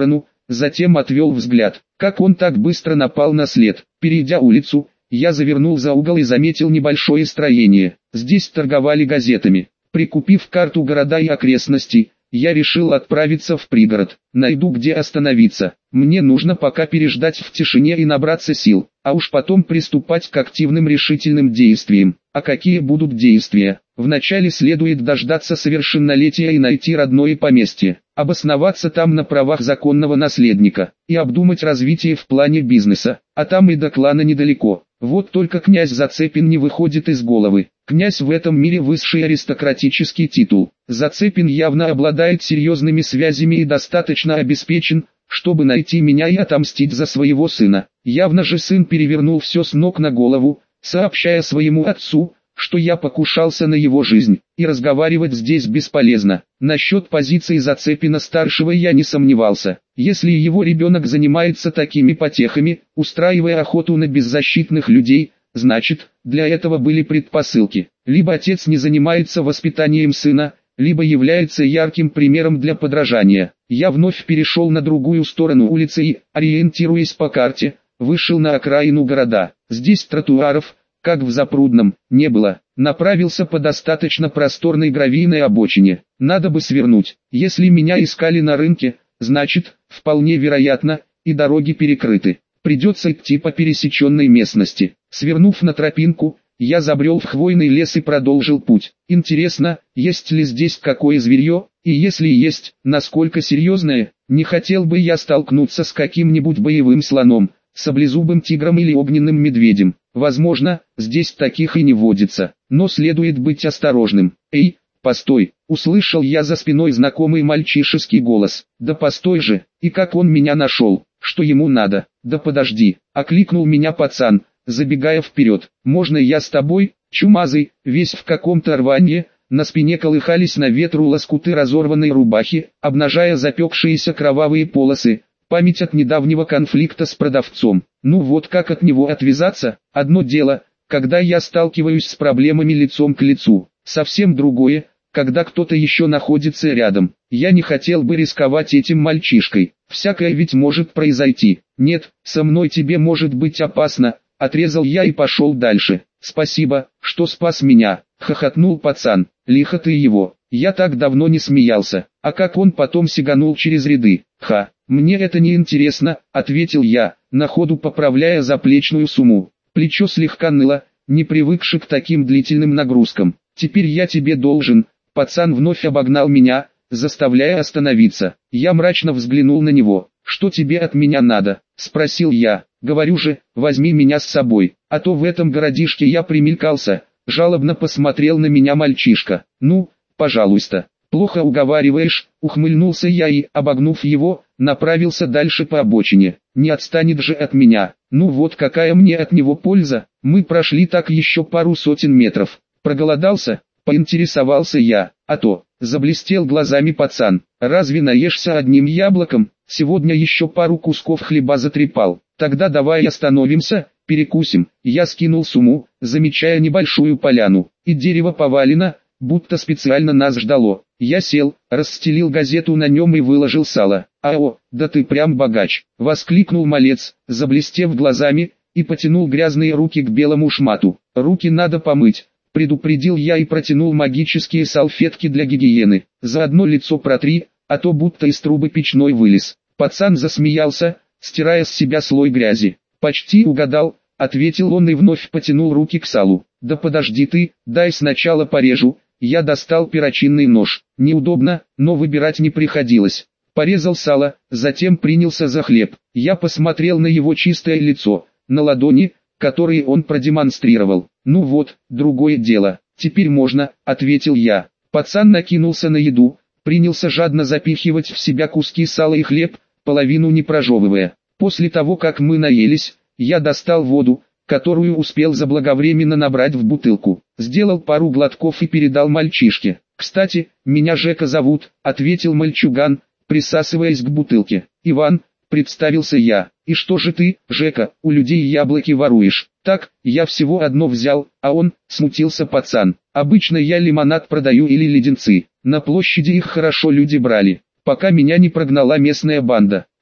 затем отвел взгляд. Как он так быстро напал на след? Перейдя улицу, я завернул за угол и заметил небольшое строение. Здесь торговали газетами. Прикупив карту города и окрестностей, я решил отправиться в пригород. Найду где остановиться. Мне нужно пока переждать в тишине и набраться сил, а уж потом приступать к активным решительным действиям. А какие будут действия? Вначале следует дождаться совершеннолетия и найти родное поместье, обосноваться там на правах законного наследника, и обдумать развитие в плане бизнеса, а там и до клана недалеко. Вот только князь Зацепин не выходит из головы. Князь в этом мире высший аристократический титул. Зацепин явно обладает серьезными связями и достаточно обеспечен, чтобы найти меня и отомстить за своего сына. Явно же сын перевернул все с ног на голову, сообщая своему отцу, что я покушался на его жизнь, и разговаривать здесь бесполезно. Насчет позиции Зацепина-старшего я не сомневался. Если его ребенок занимается такими потехами, устраивая охоту на беззащитных людей, значит, для этого были предпосылки. Либо отец не занимается воспитанием сына, либо является ярким примером для подражания. Я вновь перешел на другую сторону улицы и, ориентируясь по карте, вышел на окраину города. Здесь тротуаров, как в Запрудном, не было. Направился по достаточно просторной гравийной обочине. Надо бы свернуть. Если меня искали на рынке, значит, вполне вероятно, и дороги перекрыты. Придется идти по пересеченной местности. Свернув на тропинку, я забрел в хвойный лес и продолжил путь. Интересно, есть ли здесь какое зверье, и если есть, насколько серьезное? Не хотел бы я столкнуться с каким-нибудь боевым слоном, саблезубым тигром или огненным медведем. Возможно, здесь таких и не водится, но следует быть осторожным. Эй, постой, услышал я за спиной знакомый мальчишеский голос. Да постой же, и как он меня нашел, что ему надо? Да подожди, окликнул меня пацан, забегая вперед. Можно я с тобой, чумазый, весь в каком-то рванье? На спине колыхались на ветру лоскуты разорванной рубахи, обнажая запекшиеся кровавые полосы. Память от недавнего конфликта с продавцом. Ну вот как от него отвязаться? Одно дело, когда я сталкиваюсь с проблемами лицом к лицу. Совсем другое, когда кто-то еще находится рядом. Я не хотел бы рисковать этим мальчишкой. Всякое ведь может произойти. Нет, со мной тебе может быть опасно. Отрезал я и пошел дальше. Спасибо, что спас меня. Хохотнул пацан. Лихо ты его. Я так давно не смеялся. А как он потом сиганул через ряды. Ха. «Мне это не интересно», — ответил я, на ходу поправляя заплечную сумму. Плечо слегка ныло, не привыкши к таким длительным нагрузкам. «Теперь я тебе должен». Пацан вновь обогнал меня, заставляя остановиться. Я мрачно взглянул на него. «Что тебе от меня надо?» — спросил я. «Говорю же, возьми меня с собой, а то в этом городишке я примелькался». Жалобно посмотрел на меня мальчишка. «Ну, пожалуйста». «Плохо уговариваешь», — ухмыльнулся я и, обогнув его, направился дальше по обочине. «Не отстанет же от меня. Ну вот какая мне от него польза?» Мы прошли так еще пару сотен метров. «Проголодался?» — поинтересовался я. «А то», — заблестел глазами пацан. «Разве наешься одним яблоком? Сегодня еще пару кусков хлеба затрепал. Тогда давай остановимся, перекусим». Я скинул сумму, замечая небольшую поляну, и дерево повалено, будто специально нас ждало. Я сел, расстелил газету на нем и выложил сало. «Ао, да ты прям богач!» — воскликнул малец, заблестев глазами, и потянул грязные руки к белому шмату. «Руки надо помыть», — предупредил я и протянул магические салфетки для гигиены. «Заодно лицо протри, а то будто из трубы печной вылез». Пацан засмеялся, стирая с себя слой грязи. «Почти угадал», — ответил он и вновь потянул руки к салу. «Да подожди ты, дай сначала порежу». Я достал перочинный нож. Неудобно, но выбирать не приходилось. Порезал сало, затем принялся за хлеб. Я посмотрел на его чистое лицо, на ладони, которые он продемонстрировал. «Ну вот, другое дело, теперь можно», — ответил я. Пацан накинулся на еду, принялся жадно запихивать в себя куски сала и хлеб, половину не прожевывая. После того, как мы наелись, я достал воду, которую успел заблаговременно набрать в бутылку. Сделал пару глотков и передал мальчишке. «Кстати, меня Жека зовут», — ответил мальчуган, присасываясь к бутылке. «Иван», — представился я. «И что же ты, Жека, у людей яблоки воруешь?» «Так, я всего одно взял, а он», — смутился пацан. «Обычно я лимонад продаю или леденцы. На площади их хорошо люди брали, пока меня не прогнала местная банда.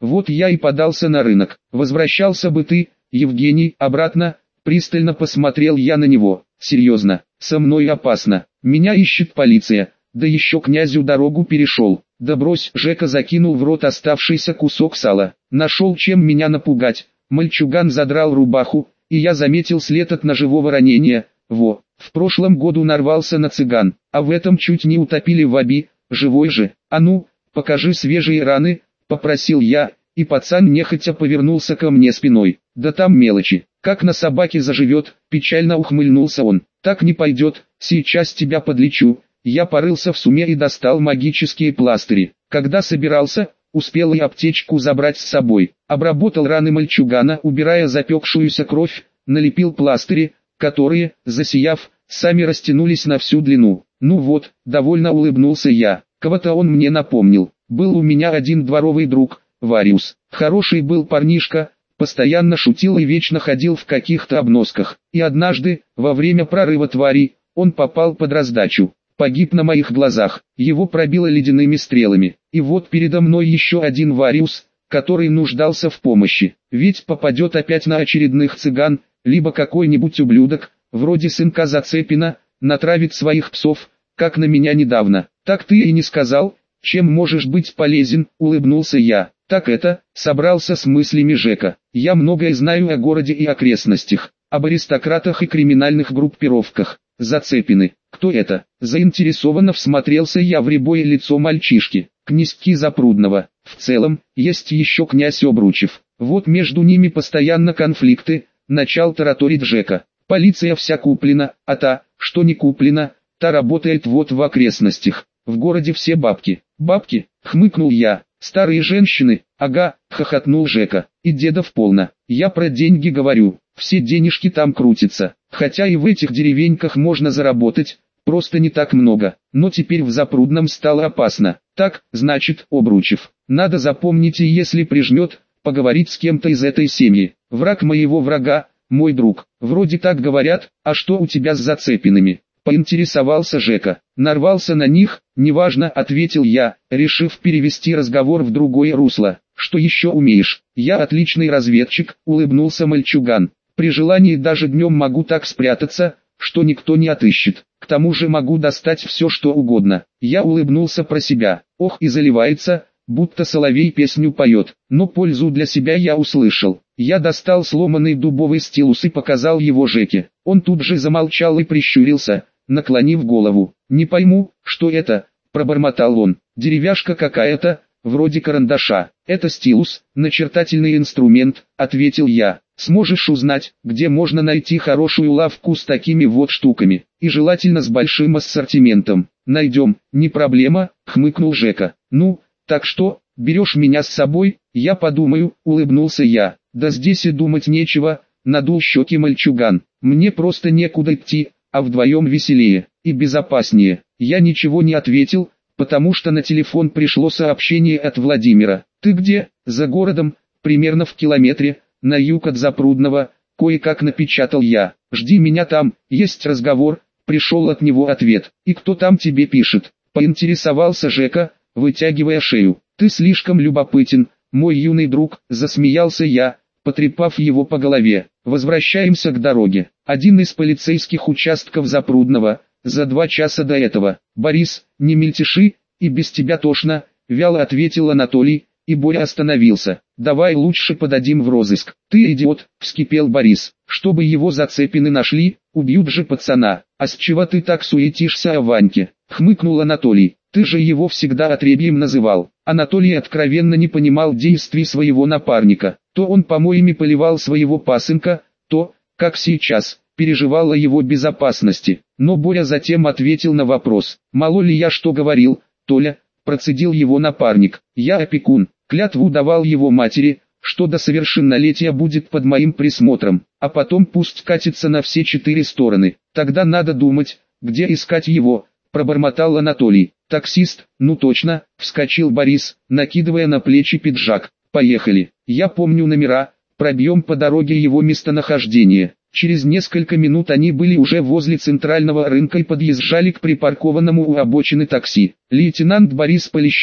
Вот я и подался на рынок. Возвращался бы ты, Евгений, обратно? Пристально посмотрел я на него. Серьезно, со мной опасно. Меня ищет полиция. Да еще князю дорогу перешел. Да брось, Жека закинул в рот оставшийся кусок сала. Нашел чем меня напугать. Мальчуган задрал рубаху, и я заметил след от ножевого ранения. Во, в прошлом году нарвался на цыган, а в этом чуть не утопили в Аби. Живой же. А ну, покажи свежие раны, попросил я, и пацан нехотя повернулся ко мне спиной. Да там мелочи. Как на собаке заживет, печально ухмыльнулся он. Так не пойдет, сейчас тебя подлечу. Я порылся в сумме и достал магические пластыри. Когда собирался, успел и аптечку забрать с собой. Обработал раны мальчугана, убирая запекшуюся кровь, налепил пластыри, которые, засияв, сами растянулись на всю длину. Ну вот, довольно улыбнулся я. Кого-то он мне напомнил. Был у меня один дворовый друг, Вариус. Хороший был парнишка, постоянно шутил и вечно ходил в каких-то обносках. И однажды, во время прорыва тварей, он попал под раздачу. Погиб на моих глазах, его пробило ледяными стрелами. И вот передо мной еще один Вариус, который нуждался в помощи. Ведь попадет опять на очередных цыган, либо какой-нибудь ублюдок, вроде сынка Зацепина, натравит своих псов, как на меня недавно. Так ты и не сказал, чем можешь быть полезен, улыбнулся я. Так это, собрался с мыслями Жека. Я многое знаю о городе и окрестностях, об аристократах и криминальных группировках. Зацепины. Кто это? Заинтересованно всмотрелся я в рябое лицо мальчишки. Князьки Запрудного. В целом, есть еще князь Обручев. Вот между ними постоянно конфликты, начал тараторить Жека. Полиция вся куплена, а та, что не куплена, та работает вот в окрестностях. В городе все бабки. Бабки? Хмыкнул я. Старые женщины? Ага, хохотнул Жека. И дедов полно. Я про деньги говорю. Все денежки там крутятся. Хотя и в этих деревеньках можно заработать, просто не так много. Но теперь в Запрудном стало опасно. Так, значит, Обручев. Надо запомнить, и если прижмет, поговорить с кем-то из этой семьи. Враг моего врага, мой друг. Вроде так говорят, а что у тебя с Зацепинами? Поинтересовался Жека. Нарвался на них, неважно, ответил я, решив перевести разговор в другое русло. Что еще умеешь? Я отличный разведчик, улыбнулся мальчуган. При желании даже днем могу так спрятаться, что никто не отыщет. К тому же могу достать все что угодно. Я улыбнулся про себя. Ох, и заливается, будто соловей песню поет. Но пользу для себя я услышал. Я достал сломанный дубовый стилус и показал его Жеке. Он тут же замолчал и прищурился, наклонив голову. «Не пойму, что это?» – пробормотал он. «Деревяшка какая-то, вроде карандаша». «Это стилус, начертательный инструмент», – ответил я. «Сможешь узнать, где можно найти хорошую лавку с такими вот штуками, и желательно с большим ассортиментом». «Найдем, не проблема», – хмыкнул Жека. «Ну, так что, берешь меня с собой?» «Я подумаю», – улыбнулся я. «Да здесь и думать нечего», – надул щеки мальчуган. «Мне просто некуда идти, а вдвоем веселее и безопаснее». Я ничего не ответил, потому что на телефон пришло сообщение от Владимира. «Ты где?» «За городом, примерно в километре, на юг от Запрудного», — кое-как напечатал я. «Жди меня там, есть разговор», — пришел от него ответ. «И кто там тебе пишет?» — поинтересовался Жека, вытягивая шею. «Ты слишком любопытен, мой юный друг», — засмеялся я, потрепав его по голове. «Возвращаемся к дороге. Один из полицейских участков Запрудного, за два часа до этого. Борис, не мельтеши, и без тебя тошно», — вяло ответил Анатолий, и Боря остановился. «Давай лучше подадим в розыск». «Ты идиот», — вскипел Борис. «Чтобы его Зацепины нашли, убьют же пацана». «А с чего ты так суетишься о Ваньке?» — хмыкнул Анатолий. «Ты же его всегда отребьем называл». Анатолий откровенно не понимал действий своего напарника. То он помоями поливал своего пасынка, то, как сейчас, переживал о его безопасности. Но Боря затем ответил на вопрос. «Мало ли я что говорил, Толя», — процедил его напарник. «Я опекун, клятву давал его матери, что до совершеннолетия будет под моим присмотром, а потом пусть катится на все четыре стороны. Тогда надо думать, где искать его», — пробормотал Анатолий. «Таксист, ну точно», — вскочил Борис, накидывая на плечи пиджак. «Поехали, я помню номера, пробьем по дороге его местонахождение». Через несколько минут они были уже возле центрального рынка и подъезжали к припаркованному у обочины такси. «Лейтенант Борис Полищук,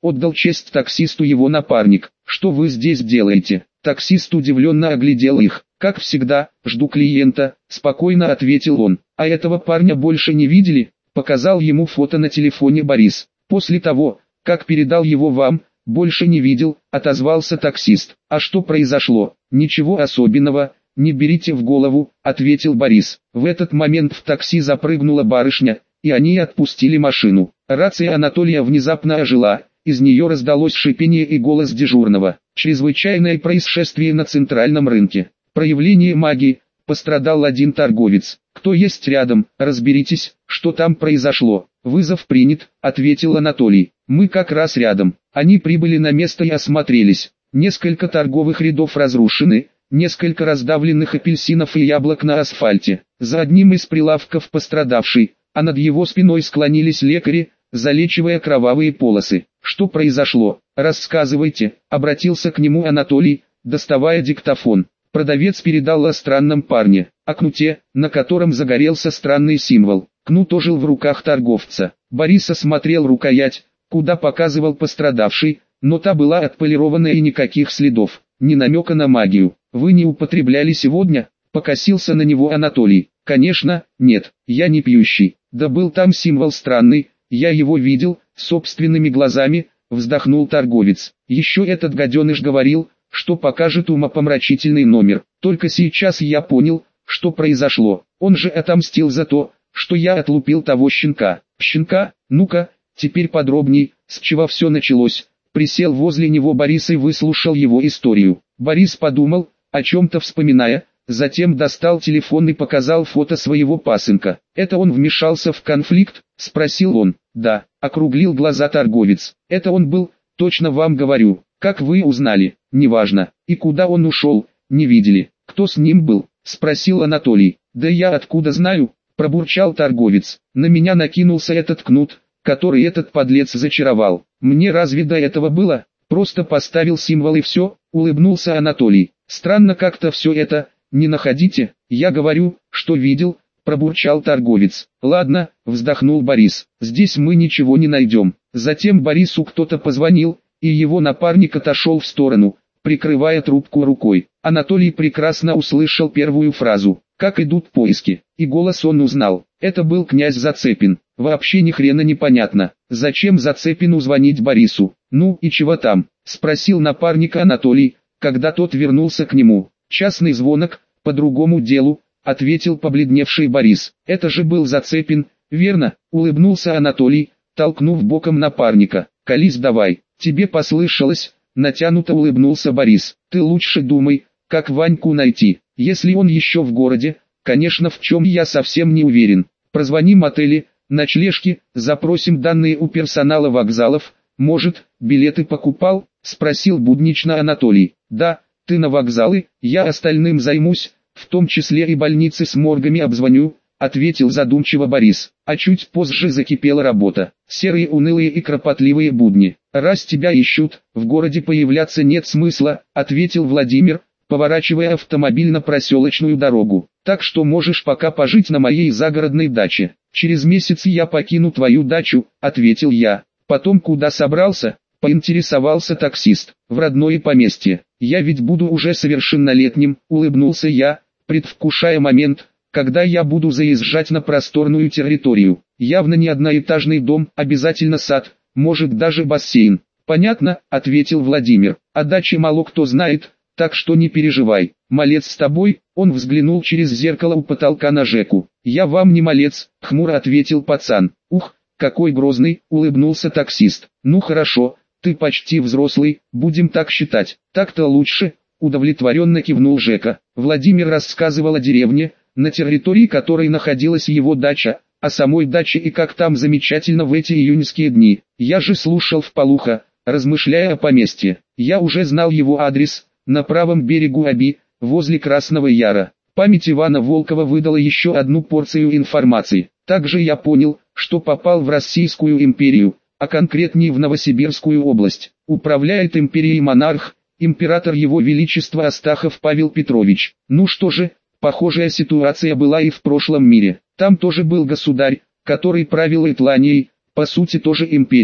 отдал честь таксисту его напарник. «Что вы здесь делаете?» Таксист удивленно оглядел их. «Как всегда, жду клиента», — спокойно ответил он. «А этого парня больше не видели?» Показал ему фото на телефоне Борис. «После того, как передал его вам, больше не видел», — отозвался таксист. «А что произошло?» «Ничего особенного, не берите в голову», — ответил Борис. В этот момент в такси запрыгнула барышня, и они отпустили машину. Рация Анатолия внезапно ожила, из нее раздалось шипение и голос дежурного. «Чрезвычайное происшествие на центральном рынке. Проявление магии, пострадал один торговец. Кто есть рядом, разберитесь, что там произошло». «Вызов принят», — ответил Анатолий. «Мы как раз рядом». Они прибыли на место и осмотрелись. Несколько торговых рядов разрушены, несколько раздавленных апельсинов и яблок на асфальте. За одним из прилавков пострадавший, а над его спиной склонились лекари, залечивая кровавые полосы. «Что произошло? Рассказывайте», — обратился к нему Анатолий, доставая диктофон. Продавец передал о странном парне, о кнуте, на котором загорелся странный символ. Кнут ожил в руках торговца. Борис осмотрел рукоять, куда показывал пострадавший, но та была отполирована и никаких следов, ни намека на магию. «Вы не употребляли сегодня?» — покосился на него Анатолий. «Конечно, нет, я не пьющий. Да был там символ странный, я его видел, собственными глазами», — вздохнул торговец. «Еще этот гаденыш говорил, что покажет умопомрачительный номер. Только сейчас я понял, что произошло. Он же отомстил за то, что я отлупил того щенка». «Щенка? Ну-ка, теперь подробней, с чего все началось?» Присел возле него Борис и выслушал его историю. Борис подумал, о чем-то вспоминая, затем достал телефон и показал фото своего пасынка. «Это он вмешался в конфликт?» — спросил он. «Да», — округлил глаза торговец. «Это он был, точно вам говорю. Как вы узнали?» «Неважно. И куда он ушел, не видели?» «Кто с ним был?» — спросил Анатолий. «Да я откуда знаю?» — пробурчал торговец. «На меня накинулся этот кнут, который этот подлец зачаровал. Мне разве до этого было? Просто поставил символ и все», — улыбнулся Анатолий. «Странно как-то все это, не находите?» «Я говорю, что видел», — пробурчал торговец. «Ладно», — вздохнул Борис, — «здесь мы ничего не найдем». Затем Борису кто-то позвонил, и его напарник отошел в сторону, прикрывая трубку рукой. Анатолий прекрасно услышал первую фразу, как идут поиски, и голос он узнал. Это был князь Зацепин. Вообще ни хрена не понятно, зачем Зацепину звонить Борису. «Ну и чего там?» — спросил напарника Анатолий, когда тот вернулся к нему. «Частный звонок, по другому делу», — ответил побледневший Борис. «Это же был Зацепин, верно?» — улыбнулся Анатолий, толкнув боком напарника. «Колись давай, тебе послышалось», — натянуто улыбнулся Борис. «Ты лучше думай, как Ваньку найти, если он еще в городе, конечно, в чем я совсем не уверен. Прозвоним отели, ночлежки, запросим данные у персонала вокзалов. Может, билеты покупал?» — спросил буднично Анатолий. «Да, ты на вокзалы, я остальным займусь, в том числе и больницы с моргами обзвоню», — ответил задумчиво Борис. А чуть позже закипела работа. Серые унылые и кропотливые будни. «Раз тебя ищут, в городе появляться нет смысла», — ответил Владимир, поворачивая автомобиль на проселочную дорогу. «Так что можешь пока пожить на моей загородной даче. Через месяц я покину твою дачу», — ответил я. «Потом куда собрался?» — поинтересовался таксист. «В родное поместье. Я ведь буду уже совершеннолетним», — улыбнулся я, предвкушая момент, когда я буду заезжать на просторную территорию. Явно не одноэтажный дом, обязательно сад, может даже бассейн. «Понятно», — ответил Владимир. «О даче мало кто знает, так что не переживай. Малец с тобой?» — он взглянул через зеркало у потолка на Жеку. «Я вам не малец», — хмуро ответил пацан. «Ух, какой грозный», — улыбнулся таксист. «Ну хорошо, ты почти взрослый, будем так считать». «Так-то лучше», — удовлетворенно кивнул Жека. Владимир рассказывал о деревне, на территории которой находилась его дача, о самой даче и как там замечательно в эти июньские дни. Я же слушал вполуха, размышляя о поместье. Я уже знал его адрес, на правом берегу Оби, возле Красного Яра. Память Ивана Волкова выдала еще одну порцию информации. Также я понял, что попал в Российскую империю, а конкретнее в Новосибирскую область. Управляет империей монарх, император его величества Астахов Павел Петрович. Ну что же, похожая ситуация была и в прошлом мире. Там тоже был государь, который правил Итланией, по сути тоже империей.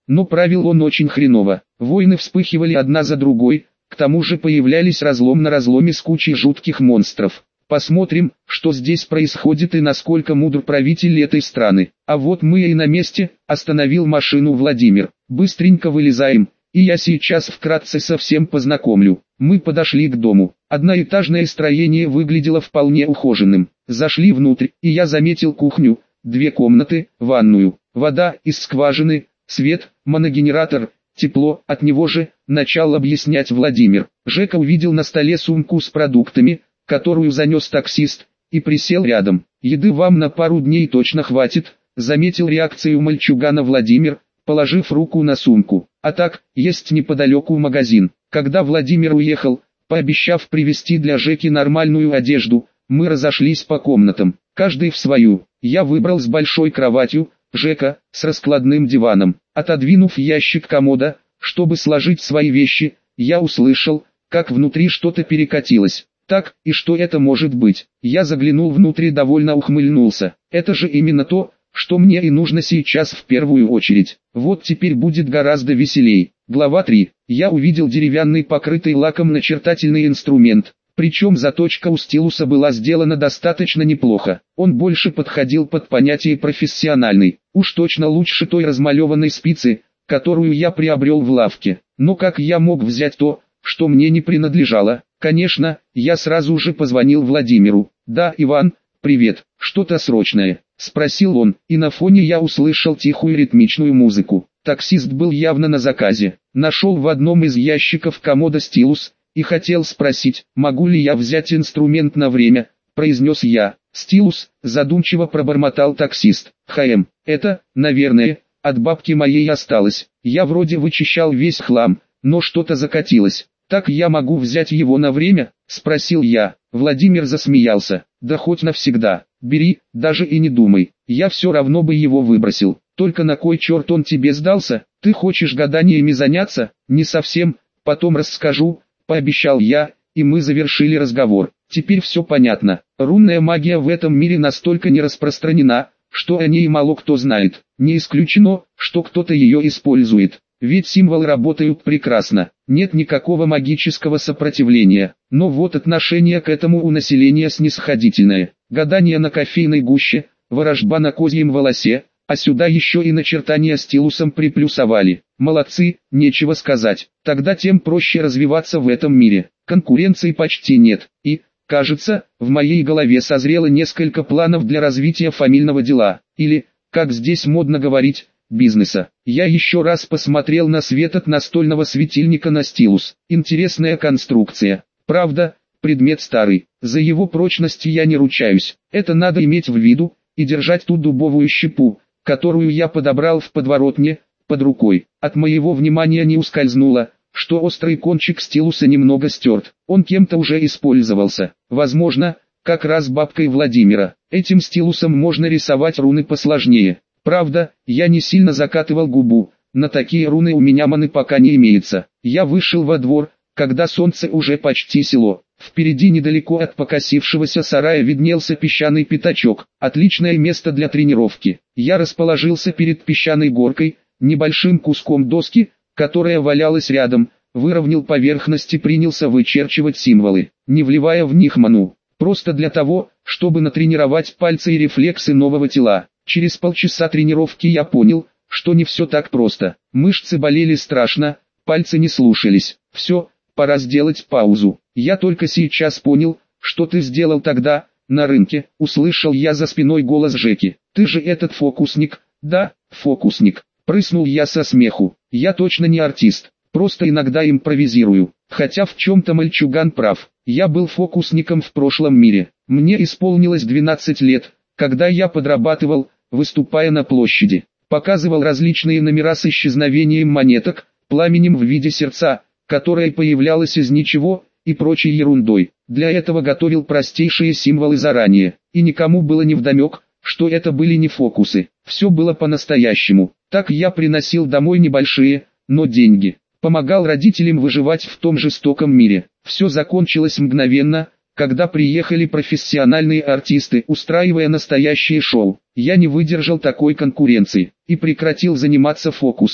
но правил он очень хреново. Войны вспыхивали одна за другой, к тому же появлялись разлом на разломе с кучей жутких монстров. Посмотрим, что здесь происходит и насколько мудр правитель этой страны. А вот мы и на месте, остановил машину Владимир. Быстренько вылезаем, и я сейчас вкратце со всем познакомлю. Мы подошли к дому. Одноэтажное строение выглядело вполне ухоженным. Зашли внутрь, и я заметил кухню, две комнаты, ванную, вода из скважины, свет, моногенератор, тепло, от него же, начал объяснять Владимир. Жека увидел на столе сумку с продуктами, которую занес таксист, и присел рядом. «Еды вам на пару дней точно хватит», заметил реакцию мальчугана Владимир, положив руку на сумку. «А так, есть неподалеку магазин». Когда Владимир уехал, пообещав привезти для Жеки нормальную одежду, мы разошлись по комнатам, каждый в свою. Я выбрал с большой кроватью, Жека с раскладным диваном. Отодвинув ящик комода, чтобы сложить свои вещи, я услышал, как внутри что-то перекатилось. Так, и что это может быть? Я заглянул внутрь и довольно ухмыльнулся. Это же именно то, что мне и нужно сейчас в первую очередь. Вот теперь будет гораздо веселей. Глава три. Я увидел деревянный покрытый лаком начертательный инструмент. Причем заточка у стилуса была сделана достаточно неплохо. Он больше подходил под понятие профессиональный. Уж точно лучше той размалеванной спицы, которую я приобрел в лавке. Но как я мог взять то, что мне не принадлежало? Конечно, я сразу же позвонил Владимиру. «Да, Иван, привет, что-то срочное?» – спросил он, и на фоне я услышал тихую ритмичную музыку. Таксист был явно на заказе. Нашел в одном из ящиков комода стилус, и хотел спросить, могу ли я взять инструмент на время, произнес я. «Стилус», задумчиво пробормотал таксист. «Хм, это, наверное, от бабки моей осталось. Я вроде вычищал весь хлам, но что-то закатилось. «Так я могу взять его на время?» – спросил я. Владимир засмеялся. «Да хоть навсегда. Бери, даже и не думай. Я все равно бы его выбросил. Только на кой черт он тебе сдался? Ты хочешь гаданиями заняться?» «Не совсем, потом расскажу», – пообещал я, и мы завершили разговор. Теперь все понятно. Рунная магия в этом мире настолько не распространена, что о ней мало кто знает. Не исключено, что кто-то ее использует. Ведь символы работают прекрасно, нет никакого магического сопротивления, но вот отношение к этому у населения снисходительное. Гадание на кофейной гуще, ворожба на козьем волосе, а сюда еще и начертания стилусом приплюсовали. Молодцы, нечего сказать, тогда тем проще развиваться в этом мире. Конкуренции почти нет, и, кажется, в моей голове созрело несколько планов для развития фамильного дела, или, как здесь модно говорить, бизнеса. Я еще раз посмотрел на свет от настольного светильника на стилус. Интересная конструкция. Правда, предмет старый. За его прочность я не ручаюсь. Это надо иметь в виду, и держать ту дубовую щепу, которую я подобрал в подворотне, под рукой. От моего внимания не ускользнуло, что острый кончик стилуса немного стерт. Он кем-то уже использовался. Возможно, как раз бабкой Владимира. Этим стилусом можно рисовать руны посложнее. Правда, я не сильно закатывал губу, на такие руны у меня маны пока не имеется. Я вышел во двор, когда солнце уже почти село. Впереди недалеко от покосившегося сарая виднелся песчаный пятачок, отличное место для тренировки. Я расположился перед песчаной горкой, небольшим куском доски, которая валялась рядом, выровнял поверхность и принялся вычерчивать символы, не вливая в них ману. Просто для того, чтобы натренировать пальцы и рефлексы нового тела. Через полчаса тренировки я понял, что не все так просто. Мышцы болели страшно, пальцы не слушались. Все, пора сделать паузу. Я только сейчас понял, что ты сделал тогда, на рынке. Услышал я за спиной голос Жеки. Ты же этот фокусник? Да, фокусник. Прыснул я со смеху. Я точно не артист, просто иногда импровизирую. Хотя в чем-то мальчуган прав. Я был фокусником в прошлом мире. Мне исполнилось двенадцать лет, когда я подрабатывал, выступая на площади. Показывал различные номера с исчезновением монеток, пламенем в виде сердца, которое появлялось из ничего, и прочей ерундой. Для этого готовил простейшие символы заранее, и никому было невдомек, что это были не фокусы. Все было по-настоящему. Так я приносил домой небольшие, но деньги. Помогал родителям выживать в том жестоком мире. Все закончилось мгновенно, когда приехали профессиональные артисты, устраивая настоящее шоу. Я не выдержал такой конкуренции и прекратил заниматься фокусами.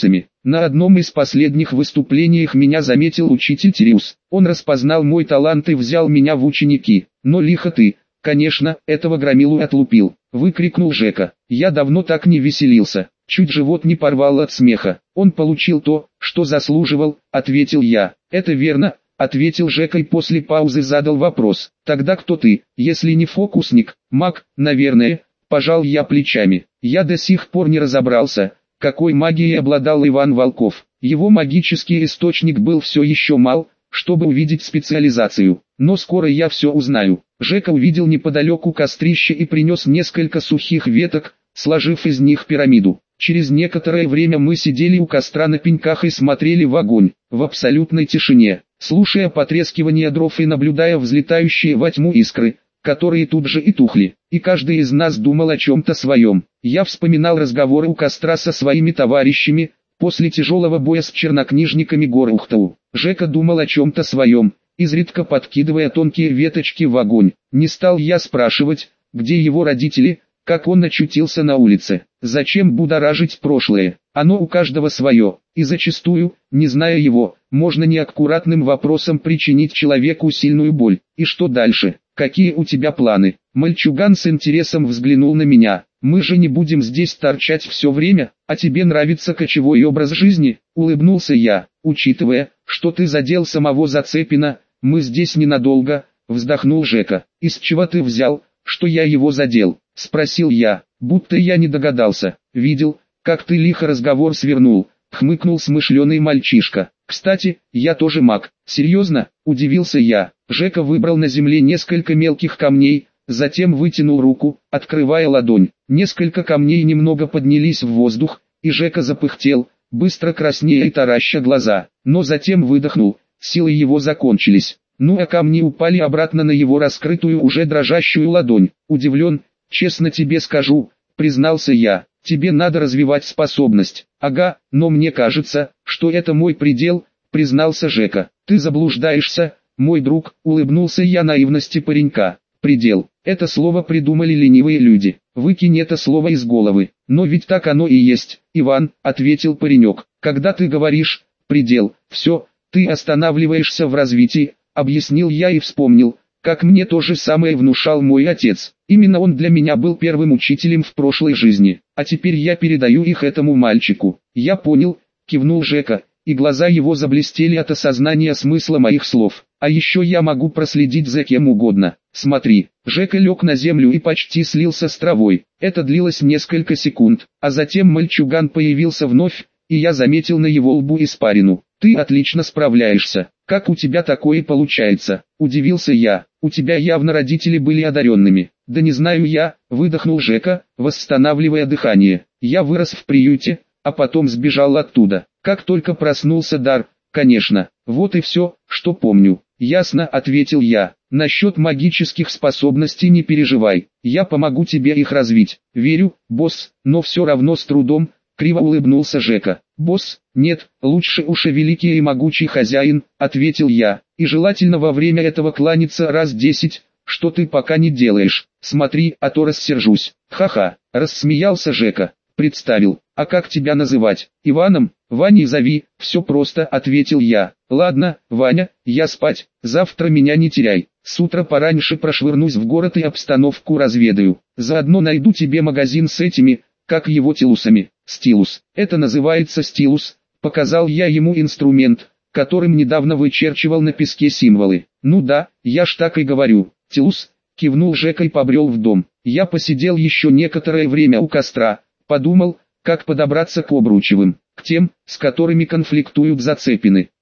На одном из последних выступлений меня заметил учитель Тириус. Он распознал мой талант и взял меня в ученики. Но лихо ты, конечно, этого громилу отлупил, выкрикнул Жека. Я давно так не веселился. Чуть живот не порвал от смеха. Он получил то, что заслуживал, ответил я. Это верно, ответил Жека и после паузы задал вопрос. Тогда кто ты, если не фокусник, маг, наверное, пожал я плечами. Я до сих пор не разобрался, какой магией обладал Иван Волков. Его магический источник был все еще мал, чтобы увидеть специализацию. Но скоро я все узнаю. Жека увидел неподалеку кострище и принес несколько сухих веток, сложив из них пирамиду. Через некоторое время мы сидели у костра на пеньках и смотрели в огонь, в абсолютной тишине, слушая потрескивание дров и наблюдая взлетающие во тьму искры, которые тут же и тухли, и каждый из нас думал о чем-то своем. Я вспоминал разговоры у костра со своими товарищами, после тяжелого боя с чернокнижниками Горухтау. Жека думал о чем-то своем, изредка подкидывая тонкие веточки в огонь. Не стал я спрашивать, где его родители, как он очутился на улице. Зачем будоражить прошлое? Оно у каждого свое, и зачастую, не зная его, можно неаккуратным вопросом причинить человеку сильную боль. И что дальше? Какие у тебя планы? Мальчуган с интересом взглянул на меня. Мы же не будем здесь торчать все время, а тебе нравится кочевой образ жизни? Улыбнулся я, учитывая, что ты задел самого Зацепина, мы здесь ненадолго, вздохнул Жека. Из чего ты взял, что я его задел? Спросил я, будто я не догадался. Видел, как ты лихо разговор свернул, хмыкнул смышленый мальчишка. Кстати, я тоже маг. Серьезно? Удивился я. Жека выбрал на земле несколько мелких камней, затем вытянул руку, открывая ладонь. Несколько камней немного поднялись в воздух, и Жека запыхтел, быстро краснея и тараща глаза. Но затем выдохнул, силы его закончились. Ну а камни упали обратно на его раскрытую уже дрожащую ладонь. Удивлен, честно тебе скажу, признался я. Тебе надо развивать способность. Ага, но мне кажется, что это мой предел, признался Жека. Ты заблуждаешься, мой друг, улыбнулся я наивности паренька. Предел. Это слово придумали ленивые люди. Выкинь это слово из головы. Но ведь так оно и есть, Иван, ответил паренек. Когда ты говоришь «предел», все, ты останавливаешься в развитии, объяснил я и вспомнил, как мне то же самое внушал мой отец. Именно он для меня был первым учителем в прошлой жизни, а теперь я передаю их этому мальчику. Я понял, кивнул Жека, и глаза его заблестели от осознания смысла моих слов. А еще я могу проследить за кем угодно. Смотри, Жека лег на землю и почти слился с травой. Это длилось несколько секунд, а затем мальчуган появился вновь, и я заметил на его лбу испарину. Ты отлично справляешься. Как у тебя такое получается? Удивился я. У тебя явно родители были одаренными. Да не знаю я, выдохнул Жека, восстанавливая дыхание. Я вырос в приюте, а потом сбежал оттуда. Как только проснулся дар, конечно. Вот и все, что помню. Ясно, ответил я. Насчет магических способностей не переживай. Я помогу тебе их развить. Верю, босс, но все равно с трудом. Криво улыбнулся Жека. «Босс, нет, лучше уж и великий и могучий хозяин», — ответил я. «И желательно во время этого кланяться раз десять, что ты пока не делаешь. Смотри, а то рассержусь». «Ха-ха», — рассмеялся Жека. «Представил, а как тебя называть? Иваном? Ваней зови, все просто», — ответил я. «Ладно, Ваня, я спать, завтра меня не теряй. С утра пораньше прошвырнусь в город и обстановку разведаю. Заодно найду тебе магазин с этими, как его стилусами». «Стилус, это называется стилус», — показал я ему инструмент, которым недавно вычерчивал на песке символы. «Ну да, я ж так и говорю, стилус», — кивнул Жека и побрел в дом. Я посидел еще некоторое время у костра, подумал, как подобраться к Обручевым, к тем, с которыми конфликтуют Зацепины.